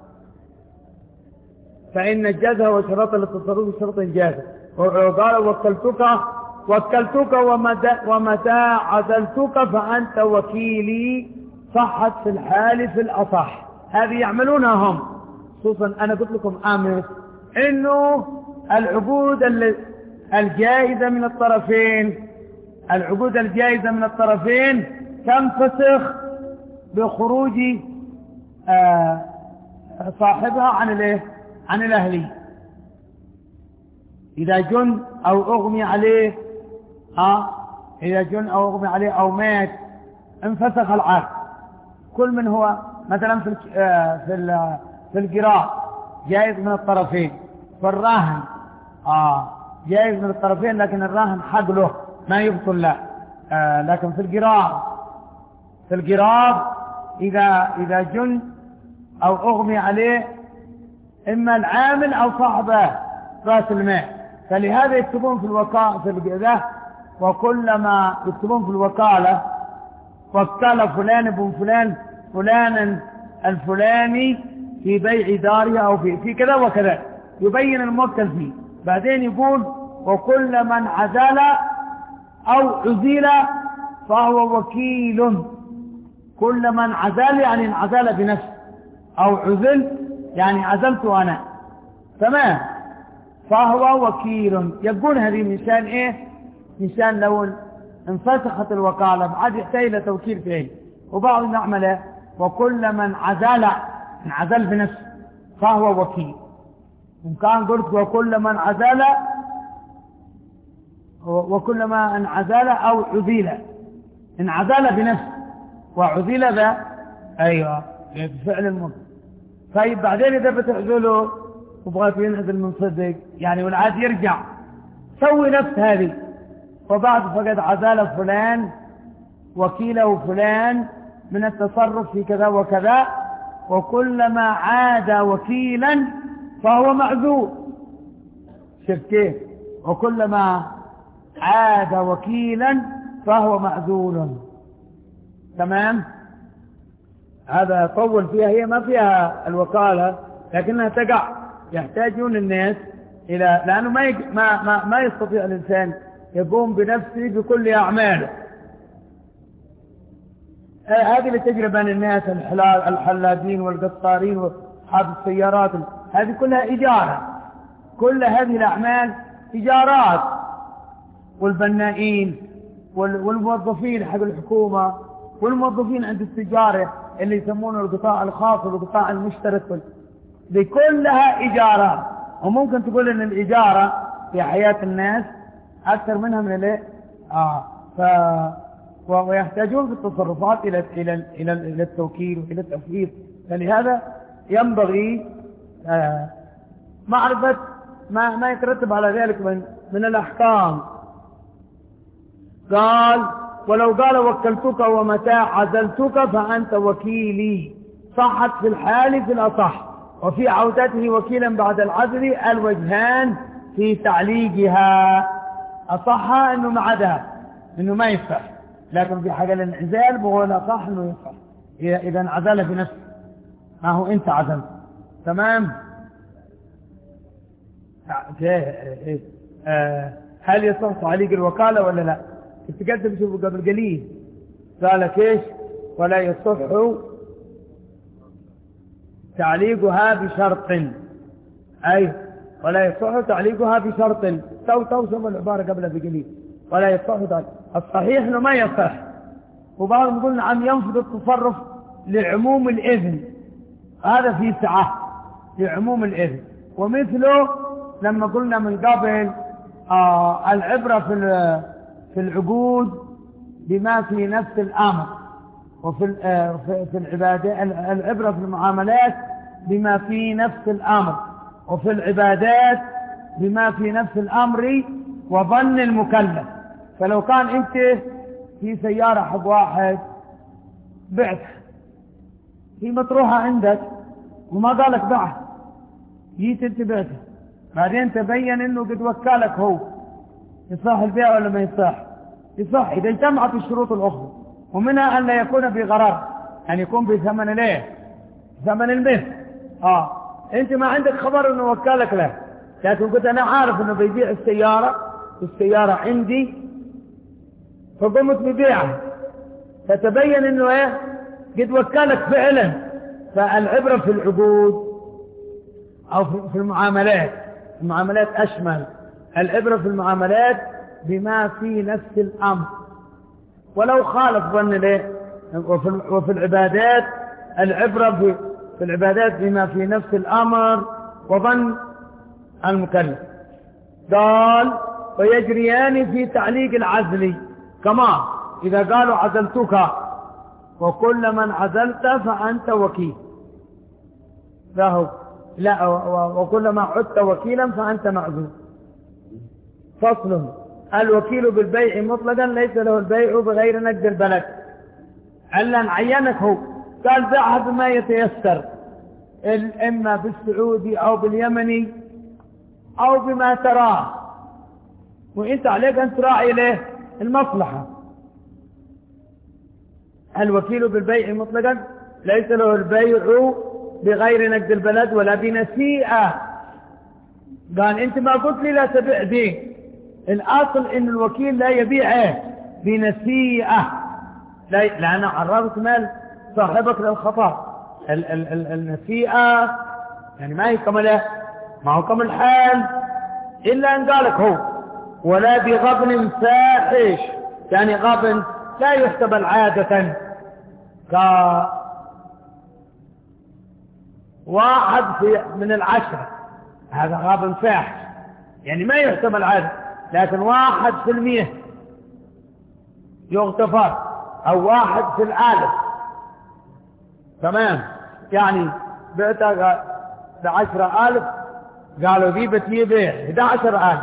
فإن نجزها وشرط للتصرف شرط جازا. وقال وكلتك وكلتك ومتى, ومتى عزلتك فأنت وكيلي، صحت في الحال في الأصح. هذه يعملونها هم، خصوصا أنا قلت لكم آمس إنه العقود الجائزة من الطرفين، العقود الجائزة من الطرفين تنفسخ بخروج آه صاحبها عن الايه؟ عن الاهلي. اذا جن او اغمي عليه، ها اذا جن او اغمي عليه او مات انفسخ العقد. كل من هو مثلا في آه في في القراء جائز من الطرفين، فالراهن اه جائز من الطرفين، لكن الراهن حق له ما يبطل له. آه لكن في القراء في القراء إذا إذا جن أو أغمي عليه إما العامل أو صاحبه رأس المال، فلهذا يكتبون في الوكالة في الجزاء، وكلما يكتبون في الوكالة وكل فلان بن فلان فلانا الفلاني في بيع داره أو في في كذا وكذا، يبين الموكل فيه. بعدين يقول وكل من عزل أو عزل فهو وكيل. كل من عزل يعني انعزل بنفسه، أو عزل يعني عزلت أنا، تمام، فهو وكيل. يقول هذه مشان إيه؟ مشان لو انفسخت الوكالة بعد يحتاج إلى توكيل فيه. وبعض نعمله وكل من عزل انعزل بنفسه فهو وكيل. إن كان قلت وكل من عزل وكل ما انعزل أو عزل، انعزل بنفسه وعزل ذا، أيوة بفعل المضارع. طيب بعدين إذا بتعزله وبغاك ينعزل من صدق يعني والعاد يرجع سوي نفس هذه. وبعد فقد عزال فلان وكيله فلان من التصرف في كذا وكذا، وكلما عاد وكيلا فهو معذور. شوف كيف؟ وكلما عاد وكيلا فهو معذور. تمام؟ هذا طول فيها، هي ما فيها الوكالة لكنها تقع. يحتاجون الناس إلى، لأنه ما يج... ما ما ما يستطيع الإنسان يقوم بنفسه بكل أعماله. هذه اللي تجري بين الناس، الحلال الحلادين والقطارين وأصحاب السيارات، هذه كلها إجارة. كل هذه الأعمال إجارات. والبنائين والموظفين حق الحكومة والموظفين عند التجارة اللي يسمونه القطاع الخاص والقطاع المشترك، دي كلها إجارات. وممكن تقول إن الإجارة في حياة الناس أكثر منها من الايه آه ف ويحتاجون في التصرفات إلى إلى إلى إلى التوكيل وإلى التفويض. فلهذا ينبغي آه معرفة ما ما يترتب على ذلك من من الأحكام. قال ولو قال وكلتك ومتى عزلتك فأنت وكيلي، صحت في الحال في الأصح، وفي عودته وكيلا بعد العزل الوجهان في تعليقها. أصحها أنه ما عدا أنه ما يصح، لكن في حاجة الانعزال بقول أصح أنه يصح إذا انعزل في نفسه، ما هو أنت عزلت. تمام؟ هل يصح تعليق الوكالة ولا لا؟ تقدم شوفوا قبل قليل قال ايش؟ ولا يصح تعليقها بشرط، أي ولا يصح تعليقها بشرط. تو توصف العبارة قبل بقليل ولا يصح تعليق. الصحيح انه ما يصح، وبعضهم يقول نعم ينفذ التصرف لعموم الإذن، هذا في سعة لعموم الإذن. ومثله لما قلنا من قبل آه العبرة في في العقود بما في نفس الأمر، وفي آه في العبادة العبرة في المعاملات بما في نفس الأمر، وفي العبادات بما في نفس الأمر وظن المكلف. فلو كان أنت في سيارة حق واحد بعتها، هي مطروحة عندك وما قالك بعها، جيت انت بعتها، بعدين تبين انه قد وكالك هو، يصح البيع ولا ما يصح؟ يصح إذا اجتمعت الشروط الأخرى، ومنها أن لا يكون بغرر، أن يكون بثمن ليه؟ ثمن المثل. آه أنت ما عندك خبر أنه وكالك له، لكن قلت أنا عارف أنه بيبيع السيارة والسيارة عندي، فقمت ببيعها، فتبين أنه إيه؟ قد وكالك فعلا. فالعبرة في العقود أو في المعاملات، المعاملات أشمل، العبرة في المعاملات بما في نفس الأمر، ولو خالف ظن له. وفي, وفي العبادات العبرة في, في العبادات بما في نفس الأمر وظن المكلف. قال ويجريان في تعليق العزل كما إذا قالوا عزلتك وكل من عزلت فأنت وكيل له، لا وكل ما عدت وكيلا فأنت معزول. فصل الوكيل بالبيع مطلقا ليس له البيع بغير نقد البلد، ألا نعينك هو، قال بيعها بما يتيسر، إما بالسعودي أو باليمني أو بما تراه، وإنت عليك أن تراعي له المصلحة. الوكيل بالبيع مطلقا ليس له البيع بغير نقد البلد ولا بنسيئة. قال أنت ما قلت لي لا تبيع دي، الأصل إن الوكيل لا يبيعه بنسيئة، لا لأن عرضت مال صاحبك للخطأ. ال ال ال النسيئة يعني ما هي كمله، ما هو كم الحال إلا أن قالك هو، ولا بغبن فاحش، يعني غبن لا يحتمل عادة، كواحد في من العشرة، هذا غبن فاحش يعني ما يحتمل عادة، لكن واحد في المية يغتفر، أو واحد في الآلف. تمام؟ يعني بعتها بعشرة آلف قالوا ذي بتبيع إحدى عشر آلاف،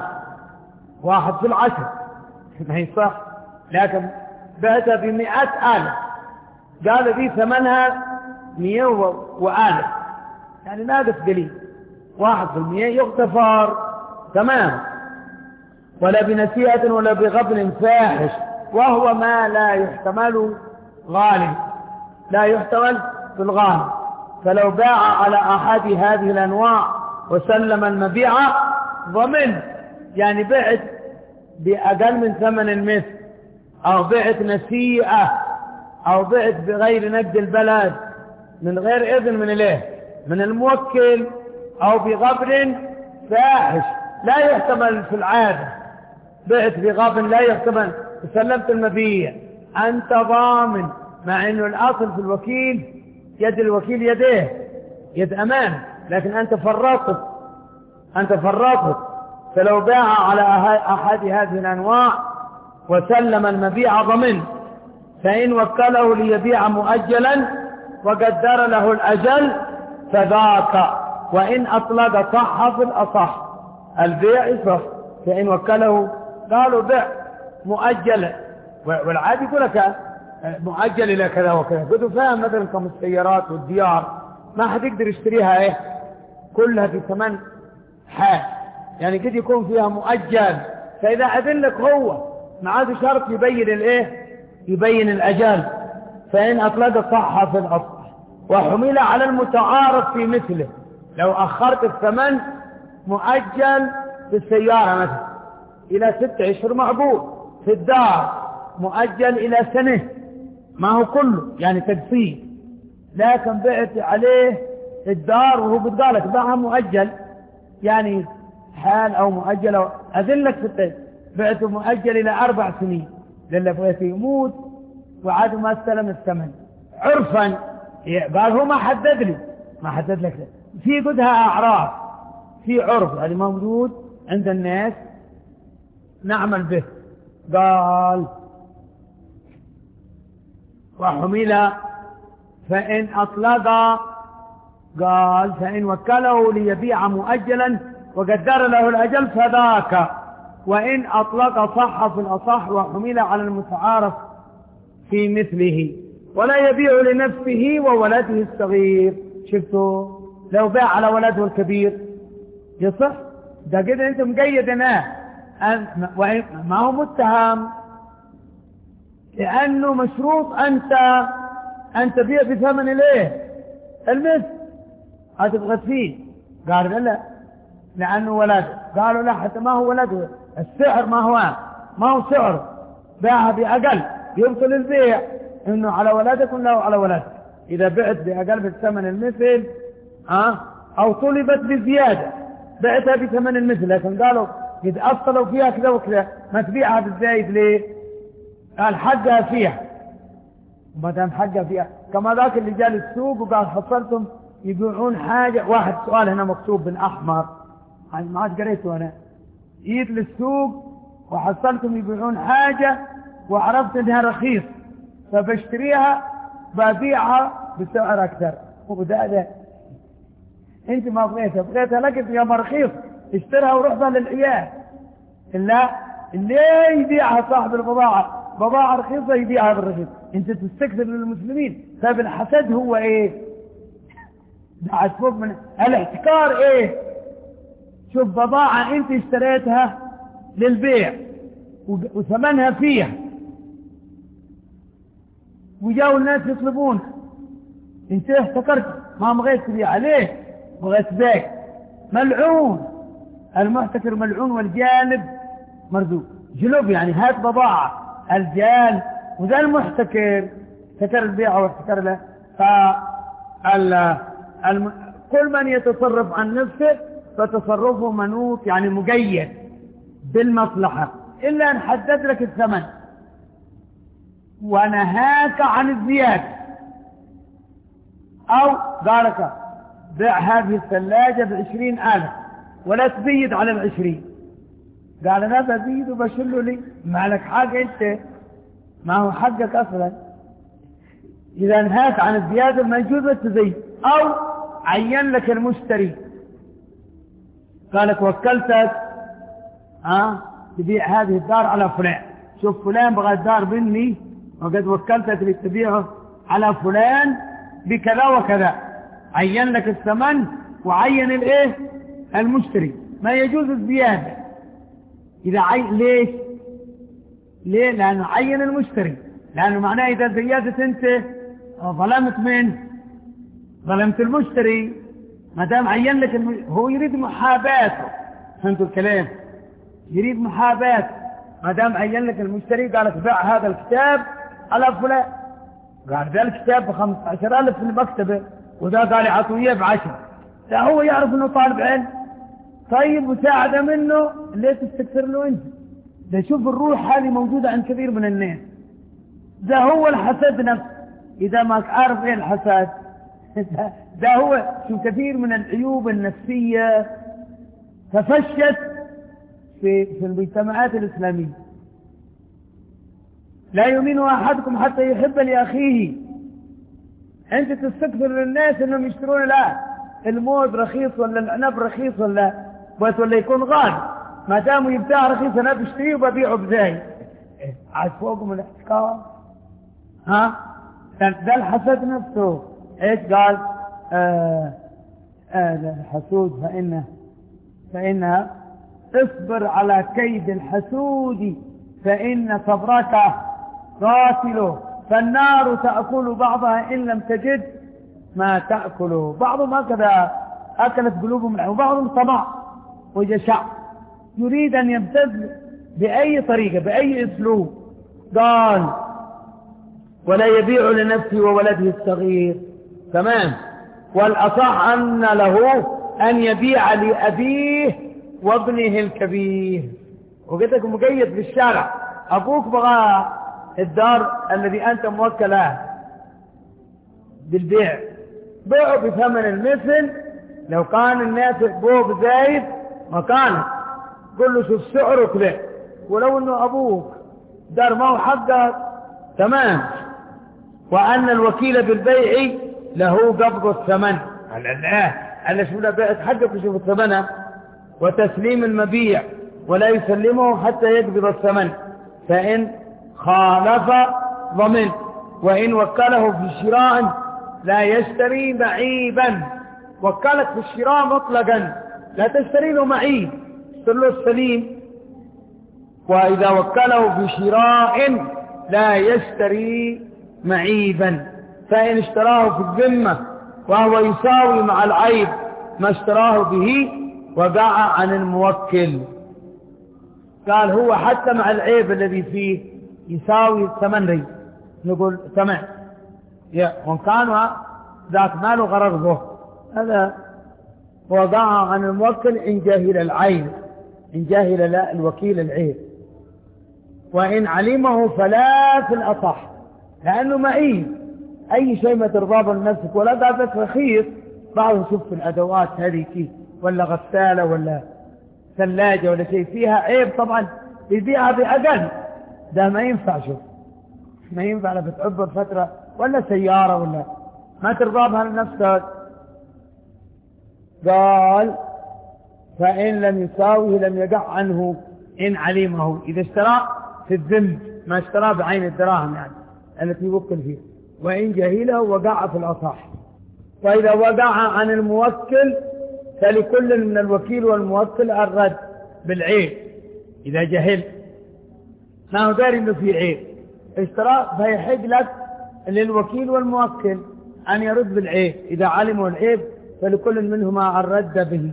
واحد في العشر ما يصح، لكن بعتها بمئة آلاف، قالوا ذي ثمنها مئة وآلاف، يعني ناقص قليل، واحد في المئة يغتفر تمام. ولا بنسيئة ولا بغبن فاحش، وهو ما لا يحتمل غالب، لا يحتمل في الغالب. فلو باع على أحد هذه الأنواع وسلم المبيع ضمن، يعني بعت بأقل من ثمن المثل، أو بعت نسيئة، أو بعت بغير نقد البلد من غير إذن من إليه من الموكل، أو بغبن فاحش لا يحتمل في العادة، بعت بغبن لا يحتمل، وسلمت المبيع، أنت ضامن، مع أنه الأصل في الوكيل يد الوكيل يديه يد أمان، لكن أنت فرطت أنت فرطت فلو باع على أحد هذه الأنواع وسلم المبيع ضمن، فإن وكله ليبيع مؤجلا وقدر له الأجل فذاك، وإن أطلق صح في الأصح، البيع يصح. فإن وكله قالوا بيع مؤجل، والعادي يقول لك مؤجل إلى كذا وكذا، قلت فاهم مثلا كم السيارات والديار ما حد يقدر يشتريها إيه كلها في ثمن حال، يعني قد يكون فيها مؤجل، فإذا أذن لك هو ما عاد شرط يبين الإيه يبين الأجل. فإن أطلق صح في الأصح وحمل على المتعارف في مثله، لو أخرت الثمن مؤجل في السيارة مثلا إلى ست أشهر مقبول، في الدار مؤجل إلى سنة، ما هو كله يعني تقسيط، لكن بعت عليه الدار وهو بتقالك باعها مؤجل، يعني حال أو مؤجل أو أذلك في التجل، بعته مؤجل إلى أربع سنين، لأنه بغيته يموت وعاد ما استلم الثمن عرفا، قال هو ما حدد لي ما حدد لك ده. في قدها أعراف، في عرف يعني موجود عند الناس نعمل به. قال وحمل فإن أطلق، قال فإن وكله ليبيع مؤجلا وقدر له الأجل فذاك، وإن أطلق صح في الأصح وحمل على المتعارف في مثله، ولا يبيع لنفسه وولده الصغير. شفتوا لو باع على ولده الكبير يصح، ده كده انت مقيدناه ما هو متهم، لأنه مشروط أنت أن تبيع بثمن الايه المثل، هتبغى فيه. قال لا لأنه ولده، قالوا لا حتى ما هو ولده، السعر ما هو ما هو سعر، باعها بأقل يبطل البيع، إنه على ولدك ولا على ولدك. إذا بعت بأقل بثمن المثل أه؟ أو طلبت بزيادة بعتها بثمن المثل، لكن قالوا إذا أصلوا فيها كذا وكذا ما تبيعها بالزايد ليه؟ قال حقها فيها، ما دام حقها فيها. كما ذاك اللي جاء للسوق وقال حصلتم يبيعون حاجة، واحد سؤال هنا مكتوب بالأحمر ما عاد قريته أنا، جيت للسوق وحصلتم يبيعون حاجة وعرفت انها رخيص فبشتريها ببيعها بسعر أكثر، وده ده انت ما بغيتها بغيتها لقيت يا مرخيص اشترها ورحتها للعيال، لا اللي يبيعها صاحب البضاعة بضاعة رخيصة يبيعها بالرخيص، انت تستكثر للمسلمين. طيب الحسد هو ايه؟ ده عشفوك من الاحتكار ايه؟ شوف بضاعة انت اشتريتها للبيع وثمنها فيها وجاءوا الناس يطلبون، انت احتكرت ما بغيت تبيع عليه بغيت بيع، ملعون المحتكر ملعون والجالب مرزوق. جلوب يعني هات بضاعة الجال وذا المحتكر احتكر البيع واحتكر له. فال كل من يتصرف عن نفسه فتصرفه منوط يعني مقيد بالمصلحة، إلا أن حدد لك الثمن ونهاك عن الزيادة، أو قالك بيع هذه الثلاجة بعشرين آلاف ولا تزيد على العشرين، قال أنا بزيد وبشله لي، ما لك حق أنت، ما هو حقك أصلا. إذا نهاك عن الزيادة ما يجوز تزيد، أو عين لك المشتري قالك وكلتك ها تبيع هذه الدار على فلان، شوف فلان بغى الدار مني وقد وكلتك لتبيعه على فلان بكذا وكذا، عين لك الثمن وعين الايه المشتري، ما يجوز الزيادة. إذا عين ليش؟ ليه؟ لأنه عين المشتري، لأنه معناه إذا زيادت أنت ظلمت من ظلمت المشتري، ما دام عين لك الم... هو يريد محاباته، فهمتوا الكلام؟ يريد محاباته، ما دام عين لك المشتري قال لك بيع هذا الكتاب على فلان، قال ذا الكتاب بخمسة عشر ألف في المكتبة وذا قال يعطوا إياه بعشرة، لا هو يعرف إنه طالب علم، طيب مساعدة منه ليه تستكثر له أنت؟ ده شوف الروح هذه موجودة عند كثير من الناس، ده هو الحسد نفسه، إذا ما عارف إيه الحسد ده هو. شوف كثير من العيوب النفسية تفشت في في المجتمعات الإسلامية. لا يؤمن أحدكم حتى يحب لأخيه، أنت تستكثر للناس أنهم يشترون، لا الموز رخيص ولا العنب رخيص ولا بس ولا يكون غالي، ما داموا يبتاع رخيص أنا بشتريه وببيعه بزاي عاد فوقهم الاحتكار. ها ده الحسد نفسه. ايش قال؟ آه آه الحسود فإنه فإنها اصبر على كيد الحسود فإن صبرك قاتله، فالنار تأكل بعضها إن لم تجد ما تأكله. بعضهم هكذا أكلت قلوبهم، وبعضهم طمع وجشع يريد أن يبتز بأي طريقة بأي أسلوب. قال ولا يبيع لنفسه وولده الصغير، تمام. والأصح أن له أن يبيع لأبيه وابنه الكبير. وقلت لك مقيد في الشارع، أبوك بغى الدار الذي أنت موكله بالبيع، بيعه بثمن المثل، لو كان الناس يحبوه بزايد مكانه قل له شوف سعره كذا، ولو انه ابوك دار ما هو حقك تمام. وان الوكيل بالبيع له قبض الثمن، على الله على شو بيعت حقك وشوف الثمن، وتسليم المبيع ولا يسلمه حتى يقبض الثمن، فإن خالف ضمن، وإن وكله في شراء لا يشتري معيبا. وكلك في الشراء مطلقا لا تشتري له معيب، اشتري له السليم. وإذا وكله في شراء لا يشتري معيبا، فإن اشتراه في الذمة وهو يساوي مع العيب ما اشتراه به وقع عن الموكل. قال هو حتى مع العيب الذي فيه يساوي ثمن ري، نقول ثمن وان كان ذات ماله غرض به، هذا وقع عن الموكل إن جاهل العين، إن جاهل لا الوكيل العيب. وإن علمه فلا في الأصح، لأنه معيب أي شيء ما ترضى بنفسك، ولا قابلت رخيص. بعض يشوف في الأدوات هذه كيف، ولا غسالة ولا ثلاجة ولا شيء فيها عيب طبعا يبيعها بأقل، ده ما ينفع. شوف ما ينفع لما بتعبر فترة، ولا سيارة ولا ما ترضى بها لنفسك. قال فإن لم يساويه لم يقع عنه إن علمه، إذا اشترى في الذم ما اشترى بعين الدراهم يعني التي يوكل فيها، وإن جهله وقع في الأصح. وإذا وقع عن الموكل فلكل من الوكيل والموكل الرد بالعيب. إذا جهل ما هو داري إنه في عيب اشترى، فيحق لك للوكيل والموكل أن يرد بالعيب. إذا علموا العيب فلكل منهما الرد به.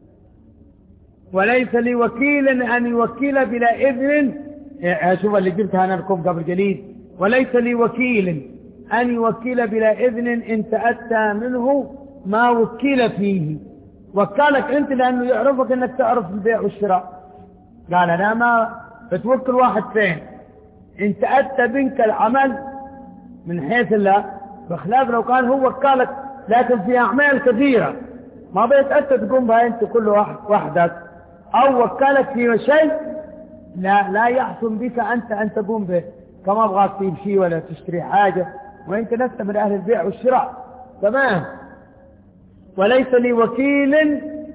وليس لوكيل أن يوكل بلا إذن، شوف اللي جبتها أنا لكم قبل قليل، وليس لوكيل أن يوكل بلا إذن إن تأتى منه ما وكل فيه. وكالك أنت لأنه يعرفك أنك تعرف البيع والشراء، قال أنا ما بتوكل واحد ثاني، إن تأتى بنك العمل من حيث الله، بخلاف لو كان هو وكالك لكن في أعمال كثيرة ما بيتأتى تقوم بها أنت كل واحد وحدك، أو وكالك في شيء لا لا يحسن بك أنت أن تقوم به، كما أبغاك تجيب شيء ولا تشتري حاجة وأنت لست من أهل البيع والشراء، تمام. وليس لوكيل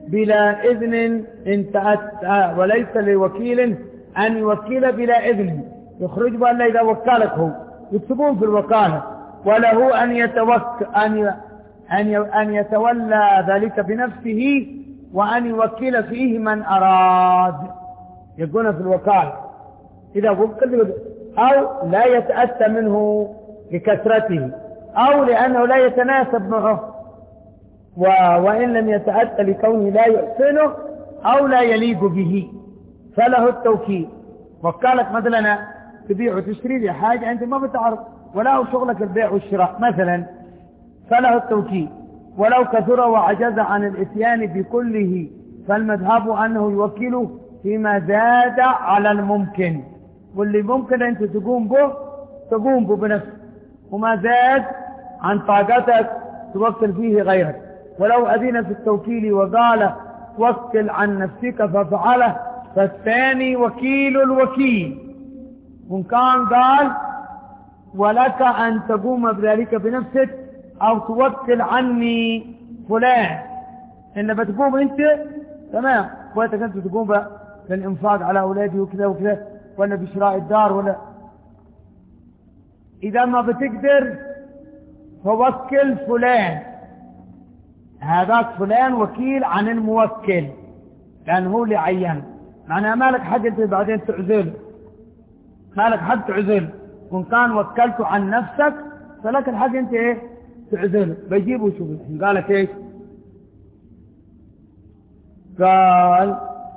بلا إذن إن تأتى، وليس لوكيل أن يوكل بلا إذن، يخرج بأن إذا وكلك هو يكتبون في الوكالة، وله أن يتوكل أن أن أن يتولى ذلك بنفسه، وأن يوكل فيه من أراد. يقولون في الوكالة إذا وكل، أو لا يتأتى منه لكثرته، أو لأنه لا يتناسب معه، وإن لم يتأتى لكونه لا يحسنه أو لا يليق به فله التوكيل. وكالك مثلا تبيع وتشتري لي حاجة أنت ما بتعرف ولا هو شغلك البيع والشراء مثلا، فله التوكيل. ولو كثر وعجز عن الاتيان بكله فالمذهب أنه يوكله فيما زاد على الممكن، واللي ممكن أنت تقوم به تقوم به بنفسك، وما زاد عن طاقتك توكل فيه غيرك. ولو أذن في التوكيل وقال وكل عن نفسك ففعله فالثاني وكيل الوكيل. وإن كان قال ولك أن تقوم بذلك بنفسك أو توكل عني فلان، إن بتقوم أنت تمام، وأنت أنت تقوم بالإنفاق على أولادي وكذا وكذا، ولا بشراء الدار، ولا إذا ما بتقدر فوكل فلان، هذاك فلان وكيل عن الموكل لأنه هو اللي عين. معناها مالك حق أنت بعدين تعزله، مالك حق تعزله. وإن كان وكلته عن نفسك فلك الحق أنت إيه تعزله. بيجيبوا شوف الحين قالك إيش؟ قال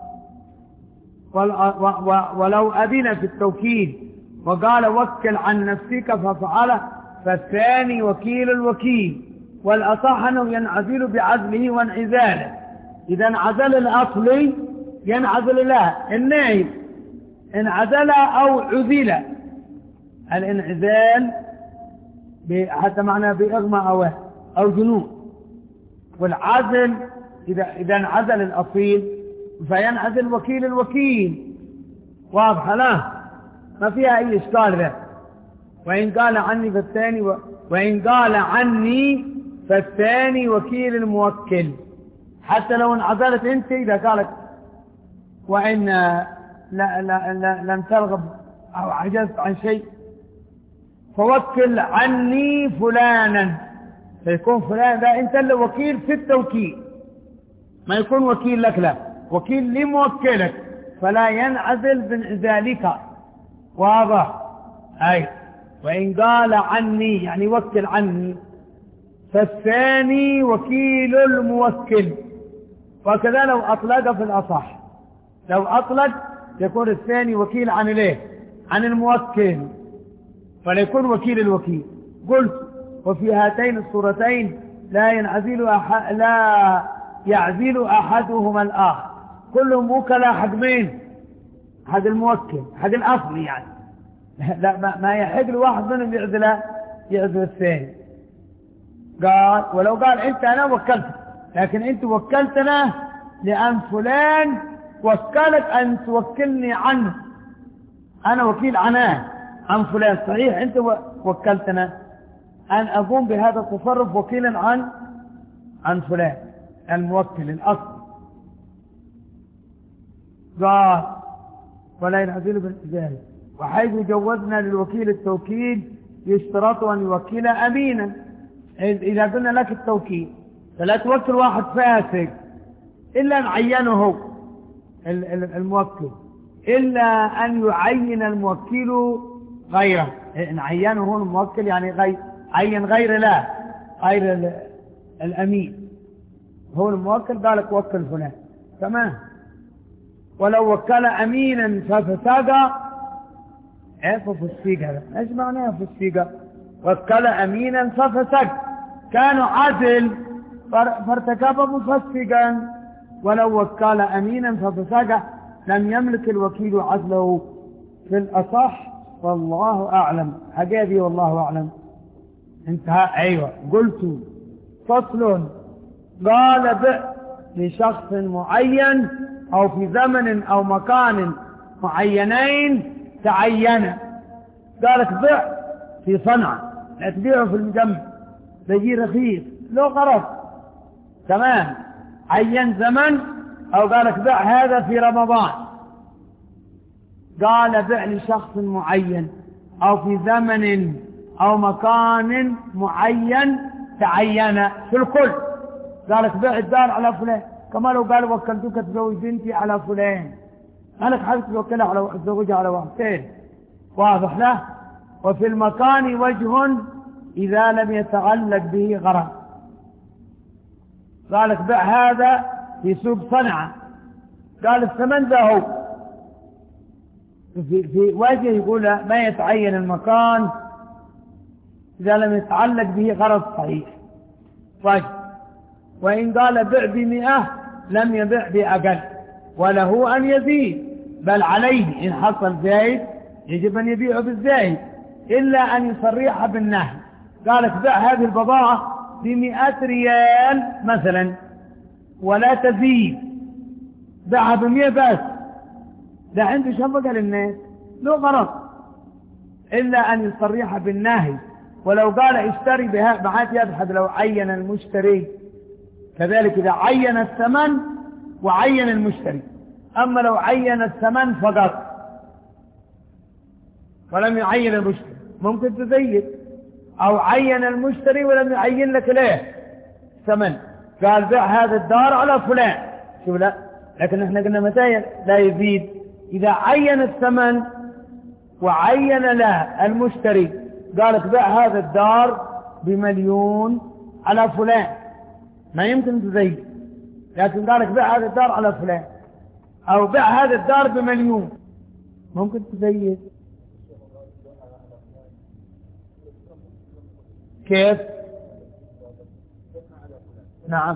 ولو أذن في التوكيل وقال وكل عن نفسك ففعله فالثاني وكيل الوكيل. والأصح أنه ينعزل بعزله وانعزاله. إذا انعزل الأصلي ينعزل له النائب، انعزل أو عزل. الانعزال حتى معناه بإغمى أو أو جنون، والعزل إذا إذا انعزل الأصيل فينعزل وكيل الوكيل. واضح لا؟ ما فيها أي إشكال ذا. وإن قال عني فالثاني و... وإن قال عني فالثاني وكيل الموكل. حتى لو انعزلت أنت إذا قالت وإن لا لا لا لم ترغب أو عجزت عن شيء فوكل عني فلانا، فيكون فلان ذا أنت اللي وكيل في التوكيل، ما يكون وكيل لك، لا وكيل لموكلك، فلا ينعزل بانعزالك. واضح؟ أي. وإن قال عني يعني وكل عني فالثاني وكيل الموكل. وكذا لو أطلق في الأصح، لو أطلق يكون الثاني وكيل عن الايه؟ عن الموكل، فليكون وكيل الوكيل. قلت وفي هاتين الصورتين لا ينعزل أح... لا يعزل أحدهما الآخر، كلهم وكلاء حق مين؟ حق الموكل، حق الأصلي يعني. لا ما, ما يحق لواحد منهم يعزل يعزل الثاني. قال ولو قال انت انا وكلتك، لكن انت وكلتنا لان فلان وكلك ان توكلني عنه، انا وكيل عناه عن فلان. صحيح انت وكلتنا ان اقوم بهذا التصرف وكيلا عن عن فلان الموكل الاصل. قال ولا ينعزل بالإجازة. وحيث جوزنا للوكيل التوكيل يشترط أن يوكل أمينا. إذا قلنا لك التوكيل فلا توكل واحد فاسق إلا أن عينه الموكل، إلا أن يعين الموكل غيره. إن عينه الموكل يعني غير عين غير لا غير الأمين، هو الموكل قالك وكل فلان تمام. ولو وكل أمينا ففسق، ايه ففسق هذا ايش معناه فسق؟ وكل أمينا ففسق، كانوا عدل فارتكب مفسقا. ولو وكل أمينا ففسق لم يملك الوكيل عدله في الأصح، والله أعلم. حقيقي والله أعلم. انتهى. أيوة قلت فصل. قال بئ لشخص معين أو في زمن أو مكان معينين تعين. قالك بئ في صنعة، لا تبيعه في المجمع، تجي رخيص له غرض تمام، عين زمن أو قال لك بع هذا في رمضان، قال بع لشخص معين أو في زمن أو مكان معين تعين في الكل، قال لك بع الدار على فلان، كما لو قال وكلتك تزوج بنتي على فلان، قال لك حابب توكلها على تزوجها على واحدين، واضح له. وفي المكان وجه إذا لم يتعلق به غرض، قال لك بع هذا في سوق صنعاء، قال الثمن ذا هو في, في وجه يقول ما يتعين المكان إذا لم يتعلق به غرض صحيح وجه. وإن قال بع بمئة لم يبع بأقل، وله أن يزيد، بل عليه إن حصل زايد يجب أن يبيعه بالزايد، إلا أن يصريح بالنهي. قال لك بع هذه البضاعة بمئة ريال مثلا ولا تزيد، بيعها بمئة بس، ده عنده شفقة للناس له غرض، إلا أن يصريح بالنهي. ولو قال اشتري بها بعد يبحث لو عين المشتري، كذلك إذا عين الثمن وعين المشتري. أما لو عين الثمن فقط ولم يعين المشتري ممكن تزيد، أو عين المشتري ولم يعين لك ليه ثمن، قال بيع هذا الدار على فلان، شوف لا، لكن احنا قلنا متى لا يزيد؟ إذا عين الثمن وعين له المشتري، قالت بيع هذا الدار بمليون على فلان، ما يمكن تزيد، لكن قالك بيع هذا الدار على فلان أو بيع هذا الدار بمليون ممكن تزيد. كيف؟ نعم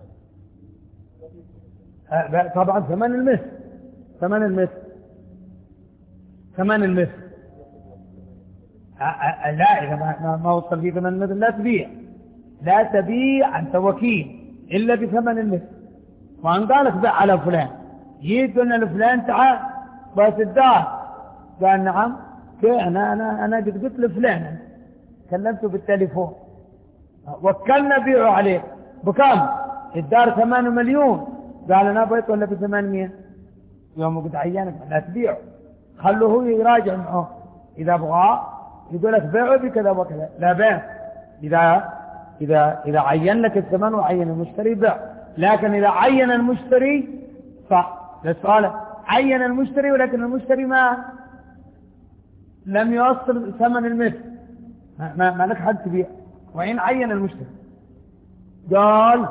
طبعا ثمن المثل، ثمن المثل ثمن المثل لا، إذا ما ما وصل فيه ثمن المثل لا تبيع، لا تبيع أنت وكيل إلا بثمن المثل. وأن قالك بيع على فلان، جيت قلنا لفلان تعال بس الدار، قال نعم، أنا أنا أنا قد قلت لفلان، كلمته بالتليفون وكلنا بيعه عليه بكم؟ الدار ثمانية مليون، قال أنا بيت ولا بثمانمية، يوم قد عينك لا تبيعه، خلوه هو يراجع معه، إذا بغاه يقول لك بيعه بكذا وكذا، لا بيع، إذا إذا إذا عين لك الثمن وعين المشتري بيع. لكن إذا عين المشتري صح، السؤال عين المشتري ولكن المشتري ما لم يوصل ثمن المثل، ما, ما لك حد تبيع. وإن عين المشتري قال،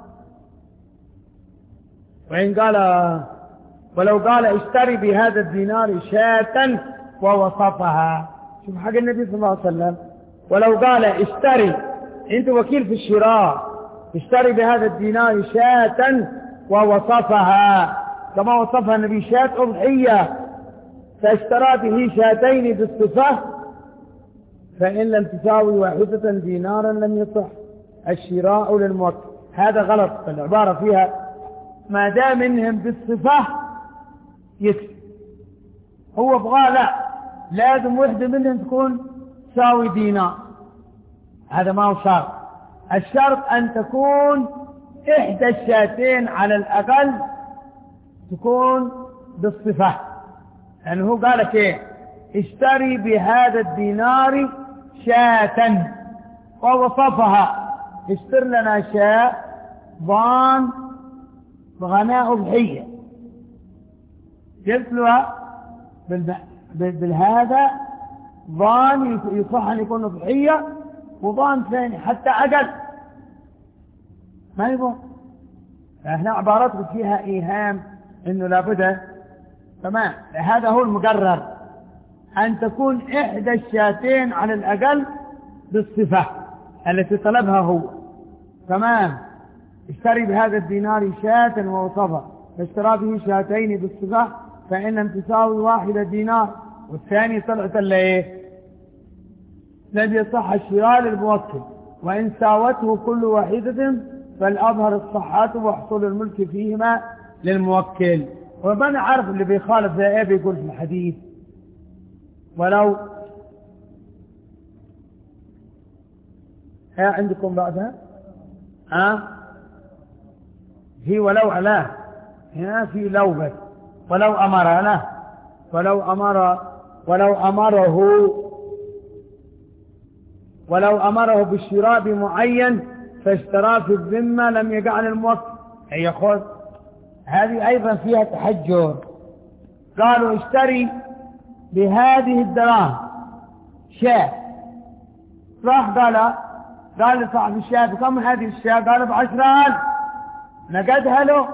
وإن قال ولو قال اشتري بهذا الدينار شاة ووصفها، شوف حق النبي صلى الله عليه وسلم، ولو قال اشتري، انت وكيل في الشراء، اشتري بهذا الدينار شاة ووصفها كما وصفها النبي شاة أضحية، فاشترى به شاتين بالصفة، فإن لم تساوي واحدة دينارا لم يصح الشراء للموكل. هذا غلط، العبارة فيها ما دام منهم بالصفة يكفي، هو بغاه لا، لازم وحدة منهم تكون تساوي دينار، هذا ما هو شرط. الشرط أن تكون إحدى الشاتين على الأقل تكون بالصفة، لأنه يعني قال لك إيه؟ اشتري بهذا الدينار شاة ووصفها، اشتر لنا شاة ضان بغناء أضحية، جلسلها بالهذا ضان يصح أن يكون أضحية، وضان ثاني حتى أقل ما يبغى. احنا عباراتك فيها إيهام إنه لابد، تمام، هذا هو المقرر، أن تكون إحدى الشاتين على الأقل بالصفة التي طلبها هو، تمام. اشتري بهذا الدينار شاة ووصفها، فاشترى به شاتين بالصفة، فإن لم تساوي واحدة دينار والثاني طلعت الا ايه لم يصح الشراء للموكل، وإن ساوته كل واحدة فالأظهر الصحة وحصول الملك فيهما للموكل. ومن عارف اللي بيخالف زي ايه بيقول في الحديث، ولو ها عندكم بعدها ها هي ولو علاه هنا في لو بس ولو أمر له ولو أمر ولو أمره ولو أمره بالشراء بمعين فاشترى في الذمة لم يجعل الموكل. هي خذ هذه أيضا فيها تحجر. قالوا اشتري بهذه الدراهم شاة، راح قال قال لصاحب الشاة بكم هذه الشاة؟ قال بعشرة ألف. نقدها له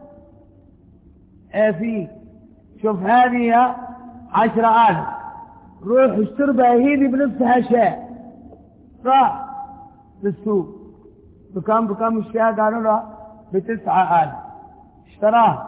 ايه في شوف هذه عشرة ألف، روح اشتري بها هذه بنفسها شاة. راح للسوق بكم بكم الشاة؟ قالوا له بتسعة ألف. اشتراه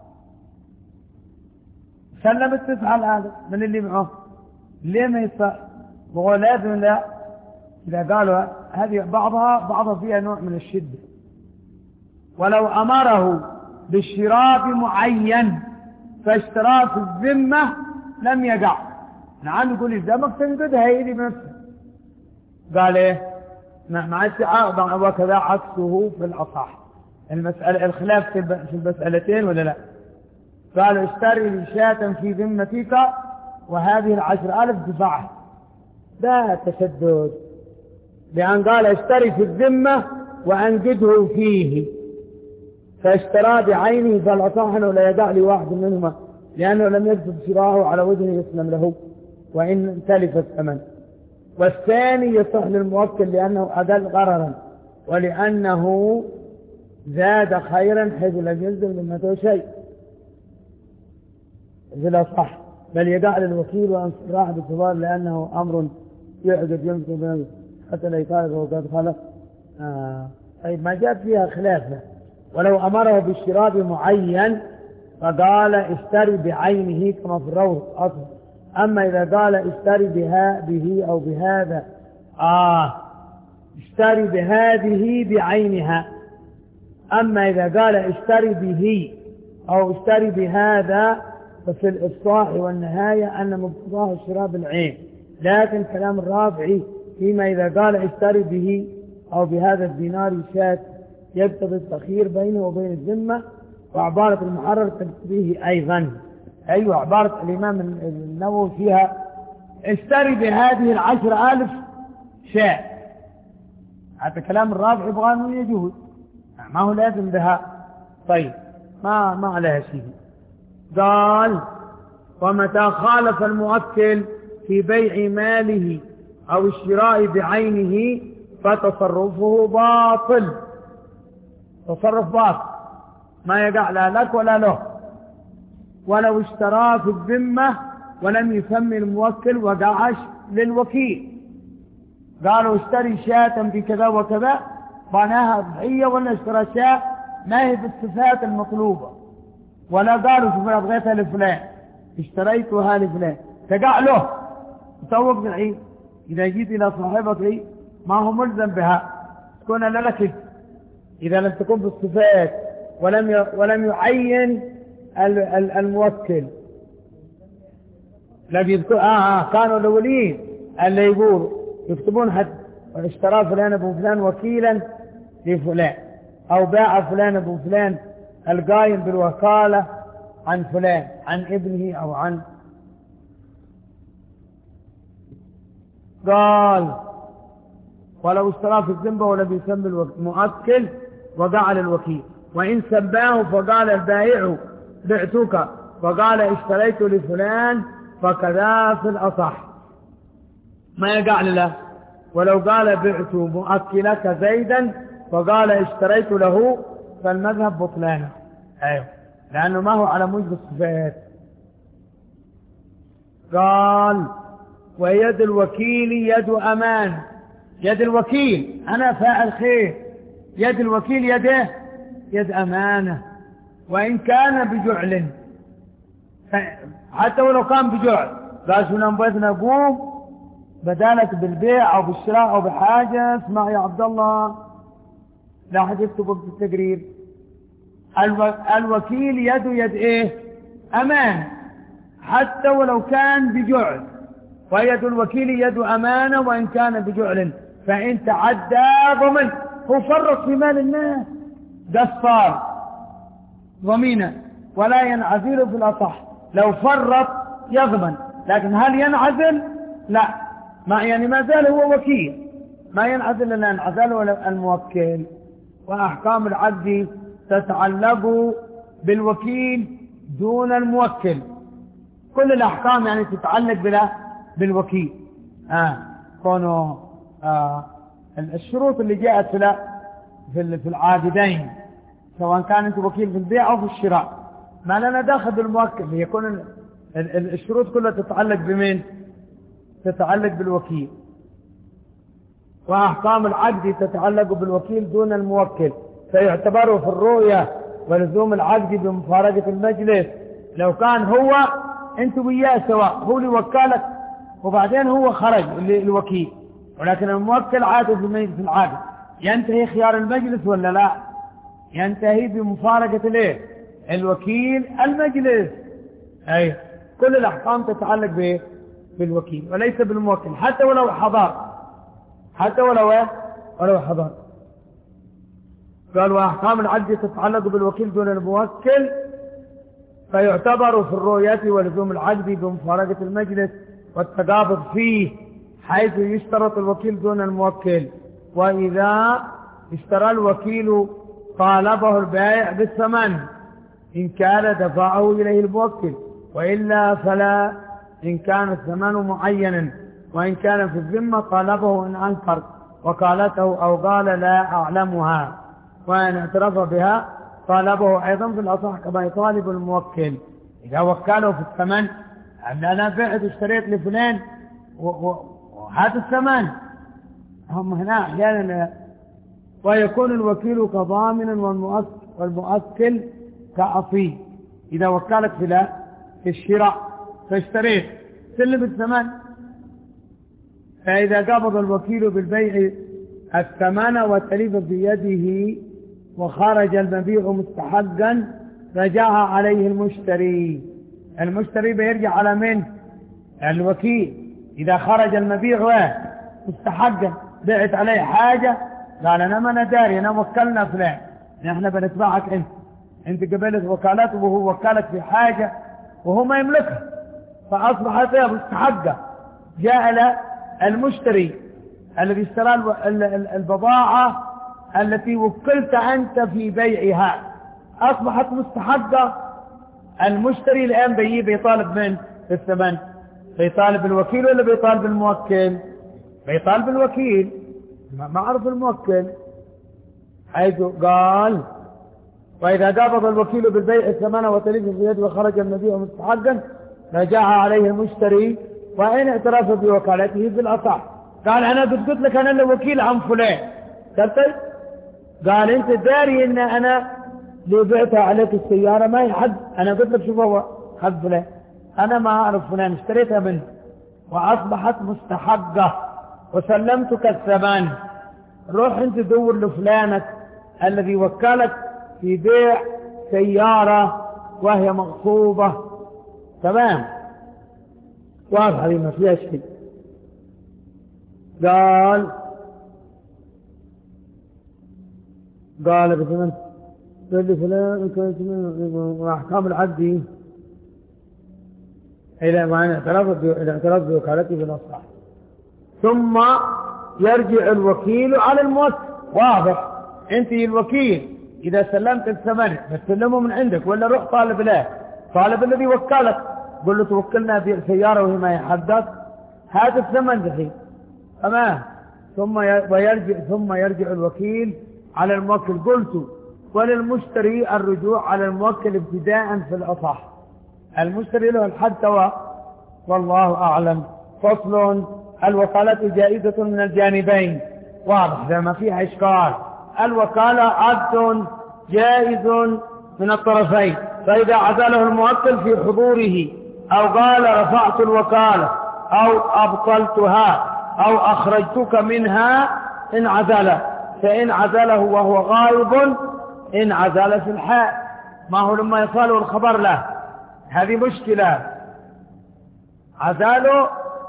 سلم التسعة ألف من اللي معه. ليه ما يصح؟ بقول لازم لا. إذا قالوا هذه بعضها بعضها فيها نوع من الشدة. ولو أمره بالشراء معين فاشتراه في الذمة لم يقع. نعم يقول الذمك تنقدها هيدي بنفسه. قال ايه مع السعاء وكذا عكسه في الأصح. المسألة الخلاف في المسألتين ولا لا؟ قالوا اشتري شاة في ذمتك وهذه العشر ألف دفعها. ده تشدد، لأن قال اشتري في الذمة وأنقده فيه فاشترى بعينه، فالأصح أنه لا يدع لي واحد منهما لأنه لم يكتب شراءه على وجه يسلم له وإن تلف الثمن. والثاني يصح للموكل لأنه أدل غررا ولأنه زاد خيرا حيث لم يلزم ذمته شيء. إذا صح بل يدع للوكيل وأن راح باعتبار لأنه أمر يعجب يمكن حتى لا يقال وقد خلق. آه. طيب ما جاء فيها خلافه. ولو أمره بالشراء بمعين فقال اشتري بعينه كما في الروض أصلا. أما إذا قال اشتري بها به أو بهذا آه اشتري بهذه بعينها. أما إذا قال اشتري به أو اشتري بهذا ففي الإفصاح والنهاية أن مقتضاه الشراء بالعين. لكن كلام الرافعي فيما إذا قال اشتري به أو بهذا الدينار شاة يقتضي التخيير بينه وبين الذمة. وعبارة المحرر تقتضيه أيضا. أيوة عبارة الإمام النووي فيها اشتري بهذه العشر ألف شاة. حتى كلام الرافع يبغى أنه يجوز ما هو لازم بها. طيب ما ما عليها شيء. قال ومتى خالف الموكل في بيع ماله أو الشراء بعينه فتصرفه باطل. تصرف باطل ما يقع لا لك ولا له. ولو اشتراه في الذمة ولم يسمي الموكل وقعش للوكيل. قالوا اشتري شاة بكذا وكذا بناها أضحية ولا اشترى شاة ما هي بالصفات المطلوبة ولا قالوا شوف انا بغيتها لفلان اشتريتها لفلان تقع له توقف العيد. إذا جيت إلى صاحبك ما هو ملزم بها تكون لك إذا لم تكن بالصفات ولم ولم يعين الموكل. لم يذكر آه, آه كانوا الأولين اللي يقولوا يكتبون حد اشترى فلان أبو فلان وكيلا لفلان أو باع فلان أبو فلان القائم بالوكالة عن فلان عن ابنه أو عن. قال ولو اشترى في الذمة ولم يسمى المؤكل وقع للوكيل. وإن سباه فقال البائع بعتك وقال اشتريت لفلان فكذا في الأصح ما يقع له. ولو قال بعت مؤكلك زيدا وقال اشتريت له فالمذهب بطلانه. ايوه لأنه ما هو على موجب الصفات. قال ويد الوكيل يد أمان. يد الوكيل أنا فاعل خير يد الوكيل يده يد أمانة وإن كان بجعل حتى ولو كان بجعل. قال شو نبغى نقوم بدالك بالبيع أو بالشراء أو بحاجة اسمع يا عبد الله لا حد يكتب في التقرير. الو... الوكيل يده يد ايه أمان حتى ولو كان بجعل. ويد الوكيل يد أمانة وإن كان بجعل. فإن تعدى ضمن هو فرط في مال الناس قصر ضمينا ولا ينعزل في الأصح. لو فرط يضمن، لكن هل ينعزل؟ لا، ما يعني ما زال هو وكيل، ما ينعزل لأن انعزله الموكل. وأحكام العقد تتعلق بالوكيل دون الموكل، كل الأحكام يعني تتعلق بلا بالوكيل. آه. كونه آه الشروط اللي جاءت في في العاقدين، سواء كان انت وكيل في البيع أو في الشراء، ما لنا داخل بالموكل، يكون الشروط كلها تتعلق بمين؟ تتعلق بالوكيل. وأحكام العقد تتعلق بالوكيل دون الموكل، فيعتبر في الرؤية ولزوم العقد بمفارقة المجلس. لو كان هو انت وياه سواء، هو اللي وكلك وبعدين هو خرج الوكيل، ولكن الموكل عاد في مجلس العقد، ينتهي خيار المجلس ولا لا؟ ينتهي بمفارقة الايه؟ الوكيل المجلس. اي كل الأحكام تتعلق به بالوكيل وليس بالموكل، حتى ولو حضر، حتى ولو ولو حضر. قال وأحكام العقد تتعلق بالوكيل دون الموكل، فيعتبر في الرؤية ولزوم العقد بمفارقة المجلس والتقابض فيه، حيث يشترط الوكيل دون الموكل. وإذا اشترى الوكيل طالبه البائع بالثمن إن كان دفعه إليه الموكل، وإلا فلا إن كان الثمن معينا، وإن كان في الذمة طالبه إن أنكر وقالته أو قال لا أعلمها، وإن اعترف بها طالبه أيضا في الأصح كما يطالب الموكل. إذا وكله في الثمن، أنا بعت اشتريت لفلان وهذا الثمن، هم هنا أحيانا. ويكون الوكيل كضامن والمؤكل كأصيل. إذا وكلك في لا في الشراء فاشتريت سلم الثمن، فإذا قبض الوكيل بالبيع الثمن وتلف بيده وخرج المبيع مستحقا رجعها عليه المشتري. المشتري بيرجع على من؟ الوكيل. إذا خرج المبيع مستحقا، بعت عليه حاجة قال أنا ما نداري، أنا وكلنا فلان، نحن بنتبعك أنت، أنت قبلت وكالته وهو وكالك في حاجة وهو ما يملكها، فأصبحت مستحقة. جاء المشتري الذي اشترى البضاعة التي وكلت أنت في بيعها، أصبحت مستحقة. المشتري الآن بيجي بيطالب من الثمن؟ بيطالب الوكيل ولا بيطالب الموكل؟ بيطالب الوكيل، ما عرف الموكل، حيث قال وإذا قبض الوكيل بالبيع الثمن وتلف في يده وخرج المبيع مستحقا رجعها عليه المشتري، وإن اعترف بوكالته في الأصح. قال أنا قلت لك أنا اللي وكيل عن فلان، قلت قال أنت داري إن أنا اللي بعتها عليك السيارة ما هي حد، أنا قلت لك شوف هو حد فلان، أنا ما أعرف فلان، اشتريتها منه وأصبحت مستحقة وسلمتك الثمن. روح أنت دور لفلانك الذي وكلك في بيع سيارة وهي مغصوبة، تمام، واضح هذه ما فيها شيء. قال قال بثمن قال فلان وأحكام العقد إلى ما اعترف بوكالته بالأصح. ثم يرجع الوكيل على الموكل. واضح، انت الوكيل اذا سلمت الثمن بتسلمه من عندك ولا روح طالب له، طالب الذي وكلك قل له توكلنا بسيارة وهي ما يحدث هذا الثمن دحين، تمام. ثم ويرجع ثم يرجع الوكيل على الموكل. قلت وللمشتري الرجوع على الموكل ابتداء في الأصح، المشتري له الحد سواء والله أعلم. فصل: الوكالة جائزة من الجانبين. واضح ده ما فيها إشكال، الوكالة عقد جائز من الطرفين، فإذا عزله الموكل في حضوره أو قال رفعت الوكالة أو أبطلتها أو أخرجتك منها إن عزل، فإن عزله وهو غائب إن عزل في الحال، ما هو لما يصاله الخبر له، هذه مشكلة. عزاله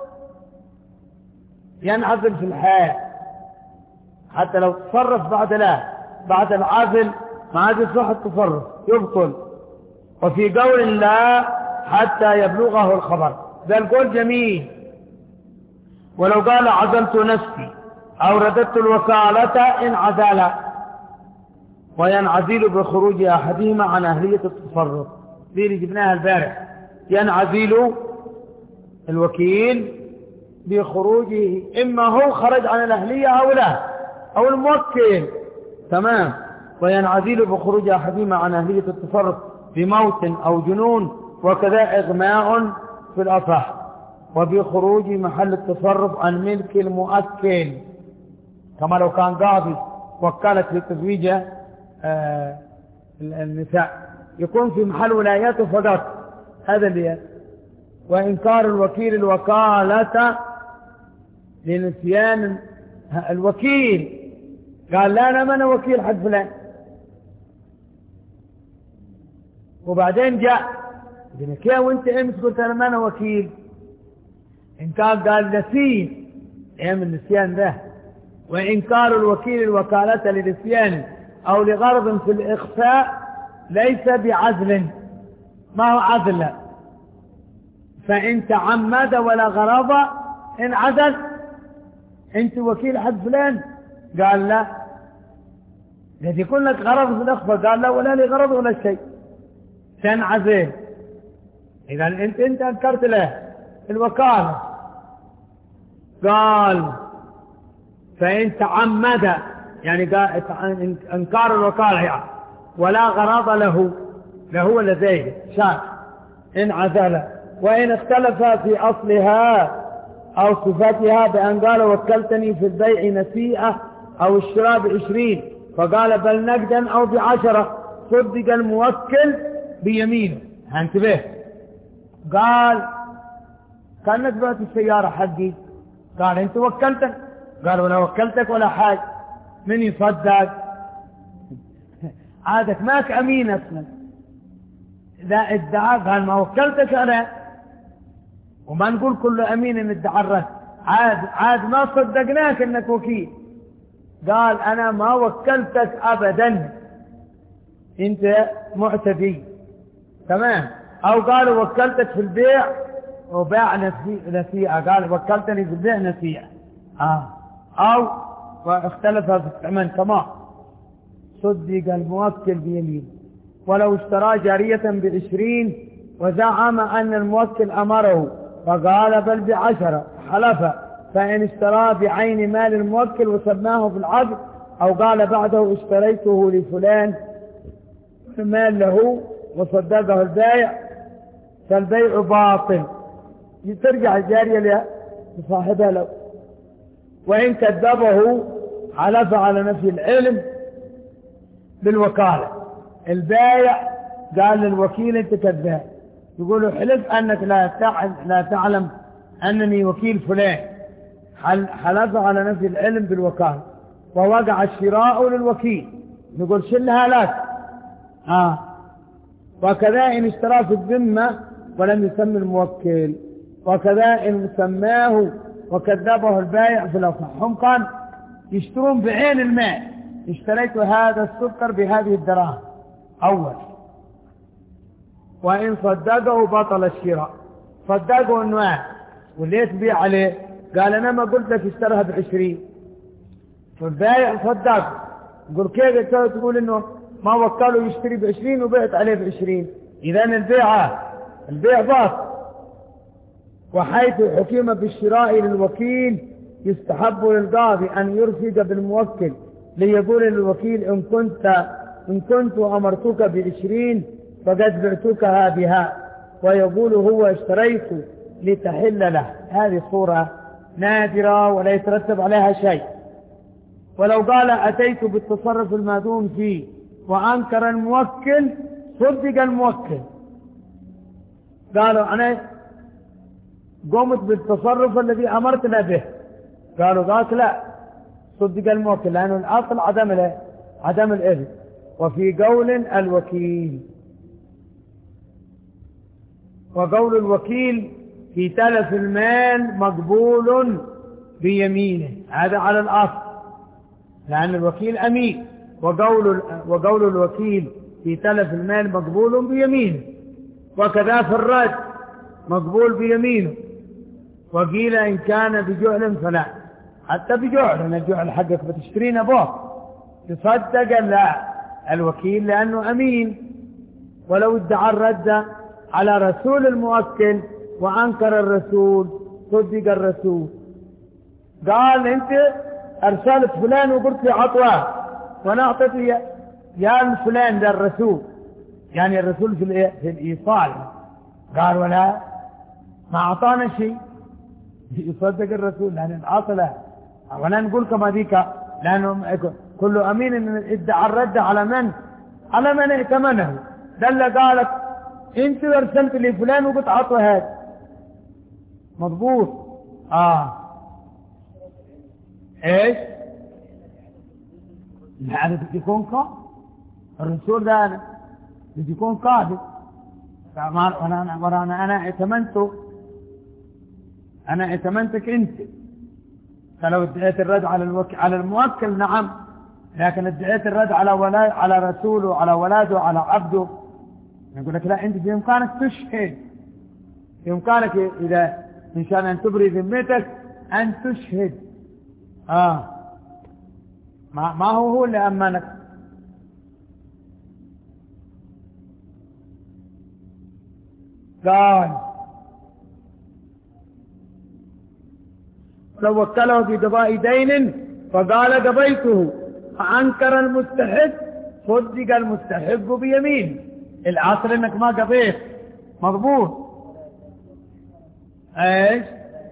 ينعزل في الحال، حتى لو تصرف بعد لا بعد العزل ما عاد يصح التصرف، يبطل. وفي قول لا حتى يبلغه الخبر، ذا القول جميل. ولو قال عزلت نفسي أو رددت الوكالة إن عزل، وينعزل بخروج أحدهما عن أهلية التصرف. دي اللي جبناها البارح، ينعزل الوكيل بخروجه، إما هو خرج عن الأهلية أو لا، أو الموكل، تمام. وينعزل بخروج أحدهما عن أهلية التصرف بموت أو جنون، وكذا إغماء في الأصح، وبخروج محل التصرف عن ملك المؤكل، كما لو كان قاضي وكالت لتزويج آه النساء، يكون في محل ولايته فقط، هذا اللي. وإنكار الوكيل الوكالة لنسيان الوكيل، قال لا أنا ما أنا وكيل حق فلان، وبعدين جاء قلنا كيف وانت امس قلت انا ما انا وكيل؟ ان كان قال نسيت ايام النسيان ده. وانكار الوكيل الوكالة لنسيان او لغرض في الاخفاء ليس بعزل، ما هو عزل، فان تعمد ولا غرض ان عزل. انت وكيل حق فلان؟ قال لا. قد يكون لك غرض في الاخفاء؟ قال لا، ولا لي غرض ولا شيء، تنعزل. إذا أنت أنت أنكرت له الوكالة. قال فإن تعمد، يعني قال إنكار الوكالة يعني ولا غرض له له ولا زيه شاك انعزل. وإن اختلف في أصلها أو صفتها بأن قال وكلتني في البيع نسيئة أو الشراء بعشرين، فقال بل نقدا أو بعشرة، صدق الموكل بيمينه. انتبه، قال كانت بعت السيارة حقي، قال انت وكلتك، قال ولا وكلتك ولا حاجة، من يصدق؟ عادك ماك امين اصلا، لا ادعى، قال ما وكلتك انا، وما نقول كل امين ان ادعى الرد، عاد عاد ما صدقناك انك وكيل. قال انا ما وكلتك ابدا، انت معتدي، تمام. او قالوا وكلتك في البيع وباع نسيئة، قال وكلتني في البيع نسيئة، آه. او واختلف في الثمن كما صدق الموكل بيمين. ولو اشترى جارية بعشرين وزعم ان الموكل امره فقال بل بعشرة، حلف، فان اشترى بعين مال الموكل وسماه في العقد، او قال بعده اشتريته لفلان مال له وصدقه البائع، فالبيع باطل، ترجع الجارية لصاحبها له. وإن كذبه حلف على نفي العلم بالوكالة. البائع قال للوكيل انت كذاب، يقول له حلف انك لا لا تعلم انني وكيل فلان، حلف على نفي العلم بالوكالة، ووقع الشراء للوكيل، نقول شلها لك. آه. وكذا إن اشترى في الذمة ولم يسمي الموكل، وكذا إن سماه وكذبه البائع في الأصح. هم كان يشترون بعين المال، اشتريت هذا السكر بهذه الدراهم أول، وإن صدقه بطل الشراء. صدقه أنواع واللي تبيع عليه، قال أنا ما قلت لك اشترها بعشرين، فالبائع صدقه، يقول كيف تقول إنه ما وكاله يشتري بعشرين وبيعت عليه بعشرين؟ إذن البيع البيع باطل. وحيث حكم بالشراء للوكيل يستحب للقاضي أن يرفق بالموكل ليقول للوكيل إن كنت إن كنت أمرتك بعشرين فقد بعتكها بها، ويقول هو اشتريت لتحل له. هذه صورة نادرة ولا يترتب عليها شيء. ولو قال أتيت بالتصرف المادون فيه وأنكر الموكل صدق الموكل، قالوا أنا قمت بالتصرف الذي أمرتنا به، قالوا ذاك لا، صدق الموكل، لأنه الأصل عدم عدم الإذن. وفي قول الوكيل، وقول الوكيل في تلف المال مقبول بيمينه، هذا على الأصل، لأن الوكيل أمين. وقول وقول الوكيل في تلف المال مقبول بيمينه، وكذا في الرد مقبول بيمينه. وقيل إن كان بجهل فلا، حتى بجهل، أن الجهل حقك بتشترينا بوك تصدق لا الوكيل لأنه أمين. ولو ادعى الرد على رسول الموكل وأنكر الرسول صدق الرسول. قال أنت أرسلت فلان وقلت لي عطوه وأنا أعطيته يا فلان ده الرسول، يعني الرسول في, في الإيصال. قال ولا ما أعطانا شيء، يصدق الرسول لأن العاطلة. ولا نقول كما ذيك لأنه كل أمين إن ادعى الرد على من على من ائتمنه. دل قالت انت ارسلت لي فلان وقلت عطوه هذا مضبوط. اه ايش يعني بدي يكون قاضي الرسول ده، انا بدي يكون قاضي. وانا انا وانا انا ائتمنته، انا ائتمنتك انت. فلو ادعيت الرد على الوك... على الموكل نعم، لكن ادعيت الرد على ولا... على رسوله على ولاده على عبده، يقول لك لا، انت بامكانك تشهد، بامكانك اذا ان شاء ان تبري ذمتك ان تشهد. اه ما, ما هو هو اللي امنك. قال لو وكله في قضاء دين فقال قضيته فأنكر المستحق صدق المستحق بيمين. العصر انك ما قضيت مضبوط. ايش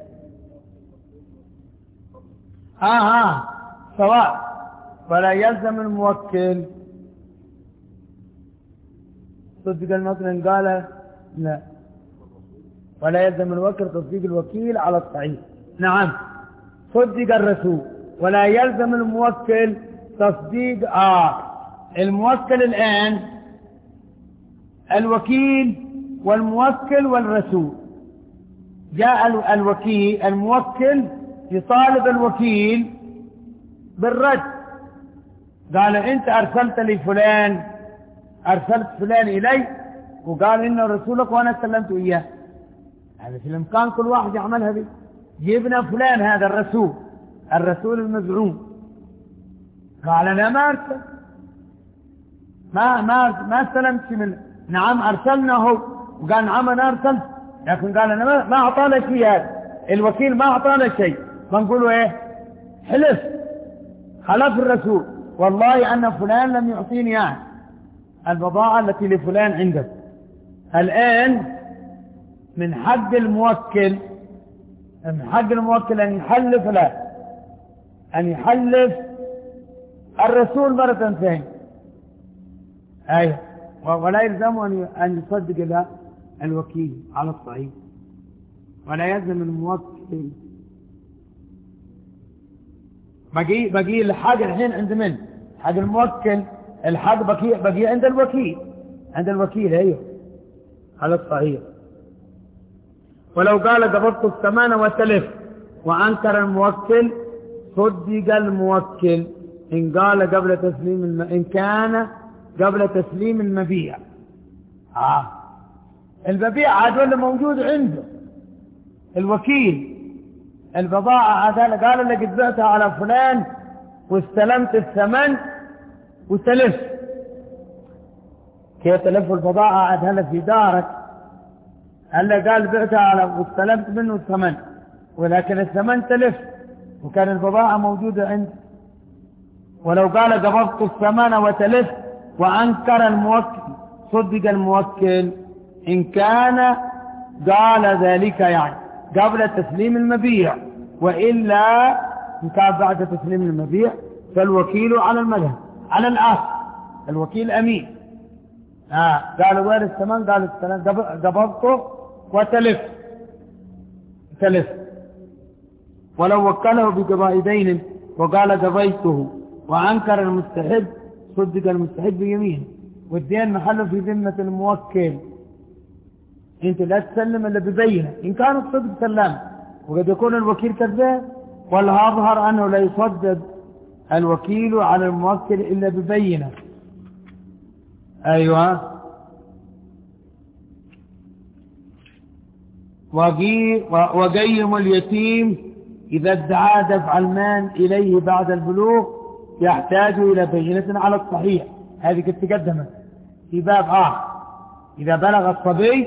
ها ها سواء. ولا يلزم الموكل صدق الموكل. قال لا، ولا يلزم الموكل تصديق الوكيل على الصحيح. نعم صدق الرسول. ولا يلزم الموكل تصديق آه الموكل الآن الوكيل والموكل والرسول. جاء الوكيل الموكل يطالب الوكيل بالرد. قال انت ارسلت لي فلان، ارسلت فلان الي وقال انه رسولك وانا سلمت اياه. هذا في الامكان كل واحد يعملها دي. جبنا فلان هذا الرسول، الرسول المزعوم، قال انا ما ارسل ما ما ما استلمت منه. نعم ارسلناه وقال نعم انا ارسلت، لكن قال انا ما, ما اعطانا شيء. هذا الوكيل ما اعطانا شيء. فنقولوا ايه؟ حلف، خلف الرسول والله ان فلان لم يعطيني يعني البضاعة التي لفلان عندك. الان من حق الموكل من حق الموكل ان يحلف له، ان يحلف الرسول مرة ثانية. ايوه، ولا يلزمه ان يصدق له الوكيل على الصحيح. ولا يلزم الموكل. بقي بقي الحق الحين عند من؟ حق الموكل. الحق بقي بقي عند الوكيل، عند الوكيل. ايوه على الصحيح. ولو قال قبضت الثمن وتلف وانكر الموكل صدق الموكل ان قال قبل تسليم الم... ان كان قبل تسليم المبيع. اه المبيع عاد ولا موجود عنده الوكيل البضاعة عاد، قال لك ادفعتها على فلان واستلمت الثمن وتلف. كيف تلف البضاعة عاد هلا في دارك؟ هلا قال بعتها على واستلمت منه الثمن، ولكن الثمن تلف وكان البضاعة موجودة عنده. ولو قال قبضت الثمن وتلف وأنكر الموكل صدق الموكل إن كان قال ذلك يعني قبل تسليم المبيع، وإلا إن كان بعد تسليم المبيع فالوكيل على المذهب على الأصل. الوكيل أمين. آه قال وين الثمن؟ قال الثمن قبضته وتلف تلف. ولو وكله بقضاء دين وقال قضيته وأنكر المستحب صدق المستحب بيمين، والدين محله في ذمة الموكل. انت لا تسلم الا ببينه. ان كان الصدق سلم، وقد يكون الوكيل كذاب، ولا اظهر انه لا يصدق الوكيل على الموكل الا ببينه. أيوة. وقيم اليتيم إذا ادعى دفع المال إليه بعد البلوغ يحتاج إلى بينة على الصحيح. هذه قد تقدمت في باب آخر. إذا بلغ الصبي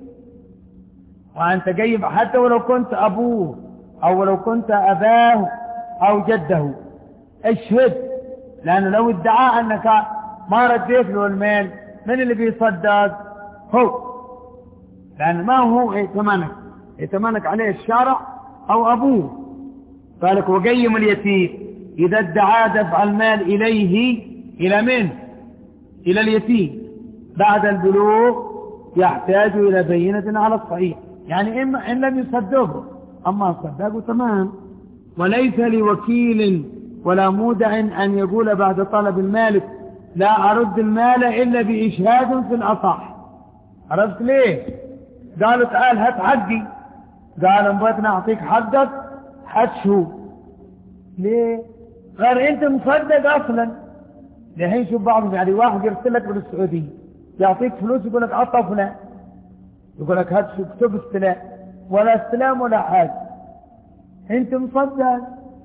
وأنت قيم حتى ولو كنت أبوه أو ولو كنت أباه أو جده اشهد، لأنه لو ادعى أنك ما رديت له المال من اللي بيصدق؟ هو، لأن ما هو يتمنك يتمنك عليه الشارع أو أبوه. قالك وقيم اليتيم إذا ادعى دفع المال إليه إلى من؟ إلى اليتيم بعد البلوغ يحتاج إلى بينة على الصحيح، يعني إما إن لم يصدقه، أما صدقه تمام. وليس لوكيل ولا مودع أن يقول بعد طلب المالك لا أرد المال إلا بإشهاد في الأصح. عرفت ليه؟ قالوا تعال هات حقي، قال انبغيتنا أعطيك حقك هات شو. ليه؟ قال أنت مصدق أصلا. لحين شوف بعضهم، يعني واحد يرسل لك من السعودية يعطيك فلوس يقول لك عطى فلان، يقول لك هات شو اكتب استلام، ولا استلام ولا حاجة، أنت مصدق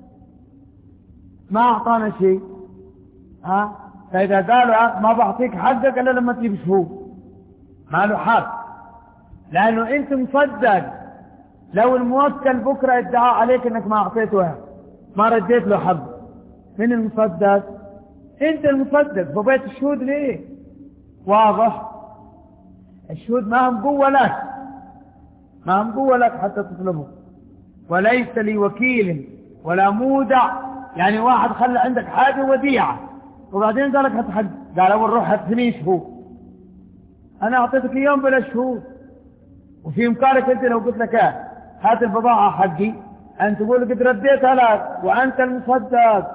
ما أعطانا شيء. ها؟ فإذا قالوا ما بعطيك حقك إلا لما تجيب شهود ما له حق، لأنه أنت مصدق. لو الموكل بكرة ادعى عليك أنك ما أعطيته ما رديت له حقه، من المصدق؟ أنت المصدق. فبيت الشهود ليه؟ واضح؟ الشهود ما هم قوة لك، ما هم قوة لك حتى تطلبه. وليس لي وكيل ولا مودع، يعني واحد خلى عندك حاجة وديعة وبعدين قال لك هات حق، قال أول روح هات ثنين شهود، أنا أعطيتك يوم بلا شهود. وفي إمكانك أنت لو قلت لك هات البضاعة حقي أن تقول قد رديتها لك وأنت المصدق.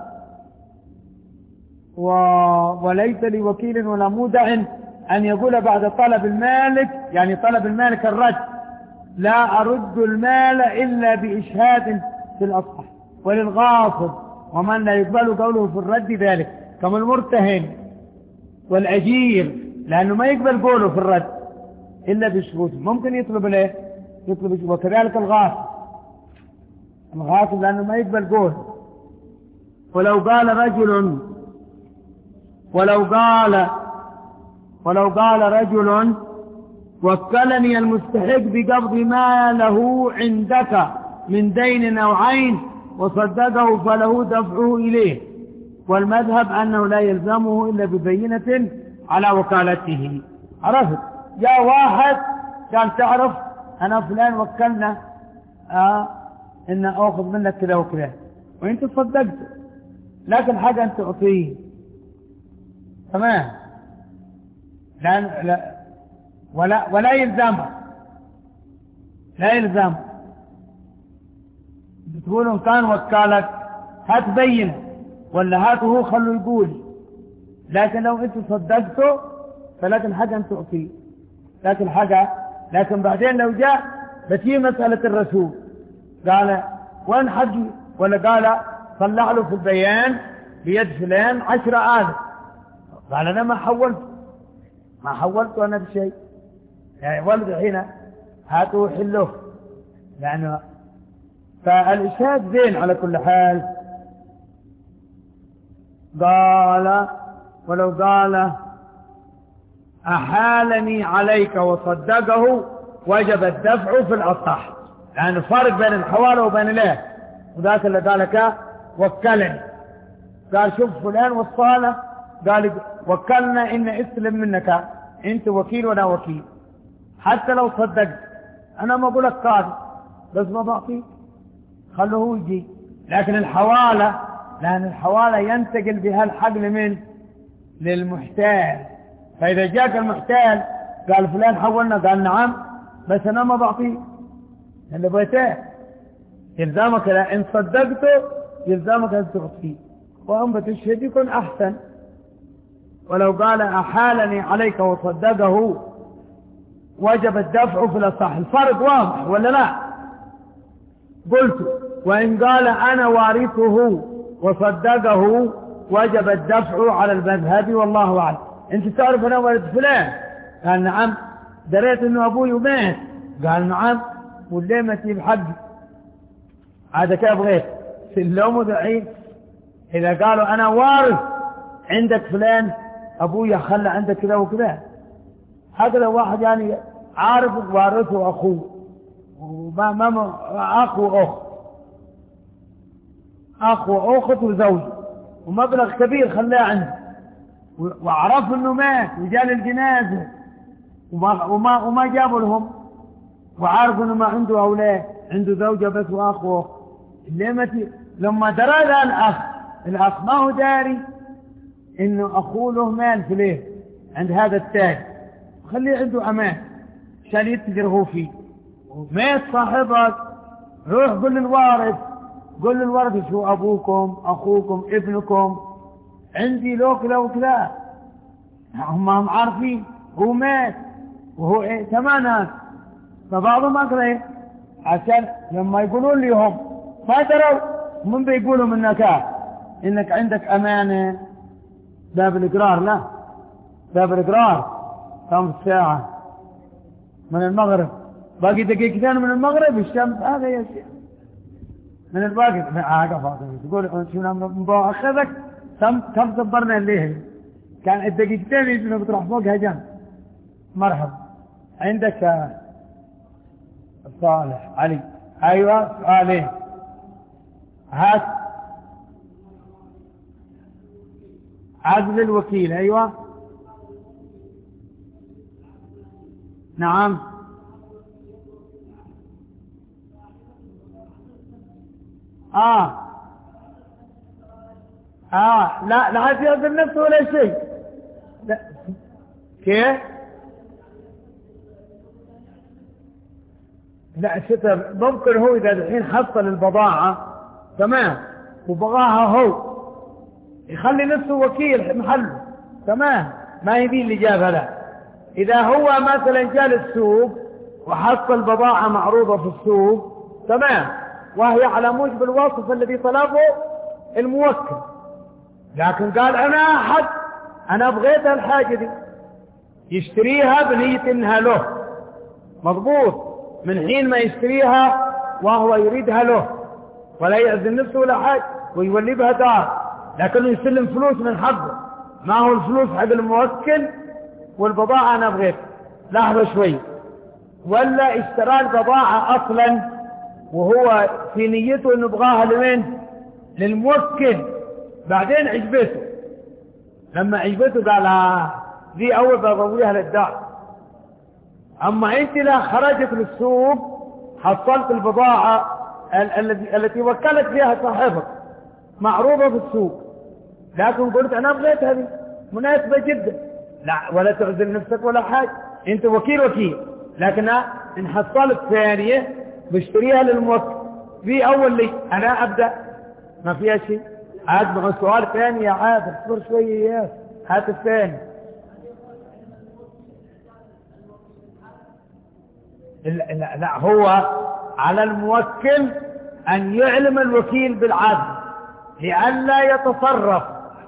و... وليس لوكيل ولا مودع أن يقول بعد طلب المالك، يعني طلب المالك الرد، لا أرد المال إلا بإشهاد في الأصح. وللغاصب ومن لا يقبل قوله في الرد ذلك كما المرتهن والأجير، لأنه ما يقبل قوله في الرد إلا بشهود. ممكن يطلب له يطلب، وكذلك الغاصب الغاصب لأنه ما يقبل قوله. ولو قال رجل ولو قال ولو قال رجل وكلني المستحق بقبض ما له عندك من دين أو عين وصدقه فله دفعه إليه، والمذهب أنه لا يلزمه إلا ببينة على وكالته. عرفت؟ جاء واحد قال تعرف أنا فلان وكلنا آه إن أخذ منك كذا وكذا، وإنت صدقت، لكن حاجة أنت تعطيه تمام، لا لا ولا ولا يلزمه لا يلزمه بتقول إن كان وكالك هات بينه ولا هاته هو خلوا يقول، لكن لو أنت صدقته فلكن حاجة أنت تعطيه، لكن حاجة لكن بعدين لو جاء بتي مسألة الرسول قال وين حقي، ولا قال طلع له في البيان بيد فلان عشرة آلاف، قال أنا ما حولت ما حولت أنا بشيء، يعني ولد هنا هاتوا حلوه، لأنه فالإشهاد زين على كل حال. قال ولو قال أحالني عليك وصدقه وجب الدفع في الأصح، لأنه فرق بين الحوالة وبين الله. وذاك اللي قالك وكلني، قال شوف فلان والصالة قال وكلنا إن استلم منك، أنت وكيل ولا وكيل، حتى لو صدقت أنا ما أقول لك قاضي بس ما بعطيك خلوه يجي. لكن الحوالة لأن الحوالة ينتقل بها الحقل من للمحتال، فإذا جاك المحتال قال فلان حولنا قال نعم بس أنا ما بعطيك اللي بيته، يلزمك إن صدقته يلزمك أن تعطيه، وأن بتشهد يكون أحسن. ولو قال أحالني عليك وصدقه وجب الدفع في الأصح. الفرق واضح ولا لا؟ قلت وإن قال أنا وارثه وصدقه وجب الدفع على المذهب والله أعلم. انت تعرف انا ولد فلان؟ قال نعم. دريت انه ابوي مات؟ قال نعم. والليه ما تجيب حقي؟ هذا كيف بغيت سلموا دحين اذا قالوا انا وارث عندك فلان ابويا خلى عندك كذا وكذا. هكذا واحد يعني عارف وارثه اخوه وما ما اخ واخت، اخ واخت وزوج ومبلغ كبير خلاه عنده، وعرف انه مات وجاء للجنازه وما وما وما جابوا لهم، وعارف انه ما عنده اولاد، عنده زوجه بس واخ واخت. لما لما درى له الاخ الاخ ما هو داري انه اخوه له مال في ليه عند هذا التاج، خليه عنده امان عشان يتجر هو فيه. مات صاحبك روح قل للوارث، قل للوارث شو ابوكم اخوكم ابنكم عندي لو كذا وكذا. هم هم عارفين هو مات وهو ايه ثمانات. فبعضهم اقرا ايه عشان لما يقولون لي هم ما دروا من بيقولوا منك انك عندك امانه. باب الاقرار لا، باب الاقرار خمس ساعه من المغرب، باقي دقيقتين من المغرب الشمس هذا يا شيخ من الباقي هذا فاضي. تقول شو مؤاخذك كم كم صبرنا الليل كان الدقيقتين يجوا بتروح فوقها جنب. مرحبا. عندك صالح علي؟ ايوه سؤالين. هات عزل الوكيل. ايوه نعم. اه اه لا لا حد يعزل نفسه ولا شيء. لا كيف؟ لا ستر ممكن هو اذا الحين حصل البضاعة تمام وبغاها هو يخلي نفسه وكيل محله تمام، ما هي دي اللي جابها له. اذا هو مثلا جاء للسوق وحصل بضاعة معروضة في السوق تمام وهي على موجب الوصف الذي طلبه الموكل، لكن قال انا احد انا بغيت الحاجة دي يشتريها بنية انها له مضبوط من حين ما يشتريها وهو يريدها له ولا يعزل نفسه ولا حاجة ويولي بها دار، لكنه يسلم فلوس من حقه ما هو الفلوس حق الموكل والبضاعة انا بغيت. لحظة شوي. ولا اشترى البضاعة اصلا وهو في نيته انه بغاها لمين؟ للموكل، بعدين عجبته لما عجبته قال ها دي اول بضويها للدار. اما انت لا خرجت للسوق حصلت البضاعة التي التي وكلت فيها صاحبك معروضة في السوق، لكن قلت انا بغيت هذه مناسبة جدا، لا ولا تعزل نفسك ولا حاجة انت وكيل وكيل، لكن ان حصلت ثانية بشتريها للموكل في اول لي انا ابدأ ما فيها شيء. عاد مع سؤال ثاني يا عادل اصبر شوية يا هات الثاني. لا, لا, لا هو على الموكل ان يعلم الوكيل بالعدل لئلا يتصرف.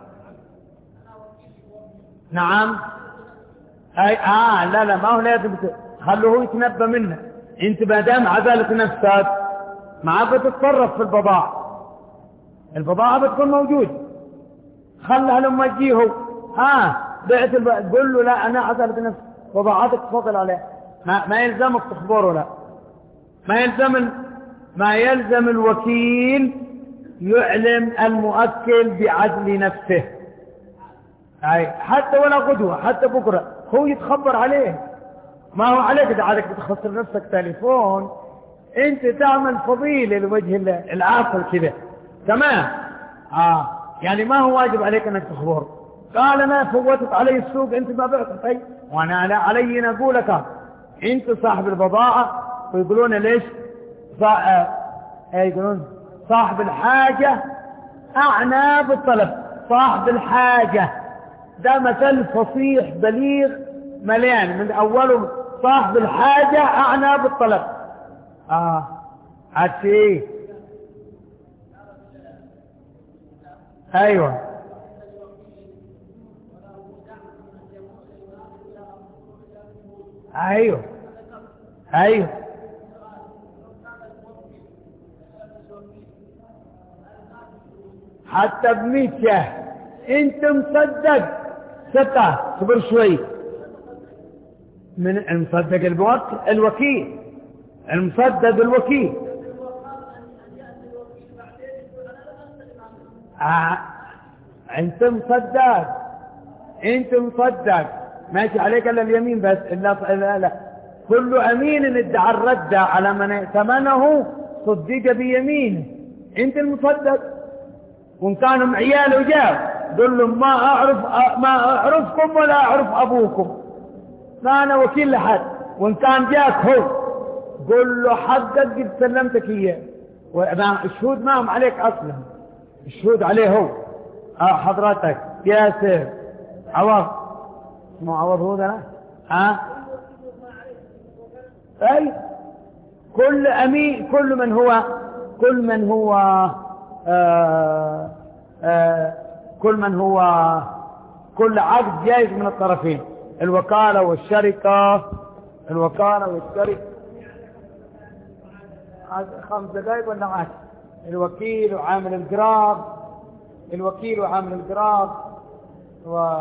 نعم اي اه لا لا ما هو لازم خلوه يتنبى منه. انت ما دام عزلت نفسك ما بتتصرف في البضاعة، البضاعة بتكون موجودة خلها لما تجيه ها بعت الب... تقول له لا انا عزلت نفسي بضاعتك تفضل عليها، ما, ما يلزمك تخبره، لا ما يلزم ما يلزم الوكيل يعلم المؤكل بعدل نفسه. أي حتى ولا قدوة حتى بكرة هو يتخبر عليه، ما هو عليك إذا عادك بتخسر نفسك تليفون انت تعمل فضيلة لوجه الله العاقل كذا تمام. آه يعني ما هو واجب عليك انك تخبره. قال انا فوتت علي السوق انت ما بعت طيب وانا لا علي نقولك انت صاحب البضاعة ويقولون ليش صا... يقولون صاحب الحاجة اعنى بالطلب. صاحب الحاجة ده مثل فصيح بليغ مليان من اوله صاحب الحاجة اعنى بالطلب. اه عاد ايه ايوه ايوه ايوه حتى بمية شهر انت مصدق ثقة. صبر شوي. من المصدق الموكل الوكيل، المصدق الوكيل. آه. انت مصدق، انت مصدق ماشي عليك الا اليمين بس. لا لا, لا. كل امين ادعى الرد على من ائتمنه صدق بيمينه. انت المصدق. وان كانوا عياله جاء قل لهم ما اعرف ما اعرفكم ولا اعرف ابوكم، ما انا وكيل لحد. وان كان جاك هو قل له حقك قد سلمتك اياه، والشهود ما هم عليك اصلا، الشهود عليه هو. اه حضرتك ياسر عوض، اسمه عوض هو ده. ها اي كل امين، كل من هو كل من هو آه آه كل من هو كل عقد جائز من الطرفين، الوكالة والشركة. الوكالة والشركة خمس دقائق ولا عشر. الوكيل وعامل القراض، الوكيل وعامل القراض و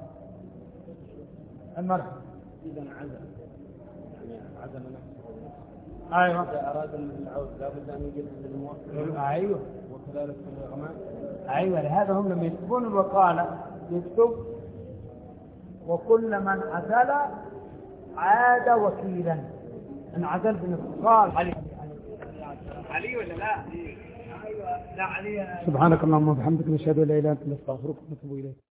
المرحب.
إذا عزم يعني عزم نفسه.
أيوة.
إذا أراد العود لابد أن يجدد الموكل.
أيوة.
وكذلك الغمام.
أيوة. لهذا هم لما يكتبون الوكالة يكتب وكل من عزل عاد وكيلا. أن عزل بنفقال علي علي ولا لا؟ أيوة. لا علي. سبحانك اللهم وبحمدك نشهد أن لا إله إلا أنت نستغفرك ونتوب إليك.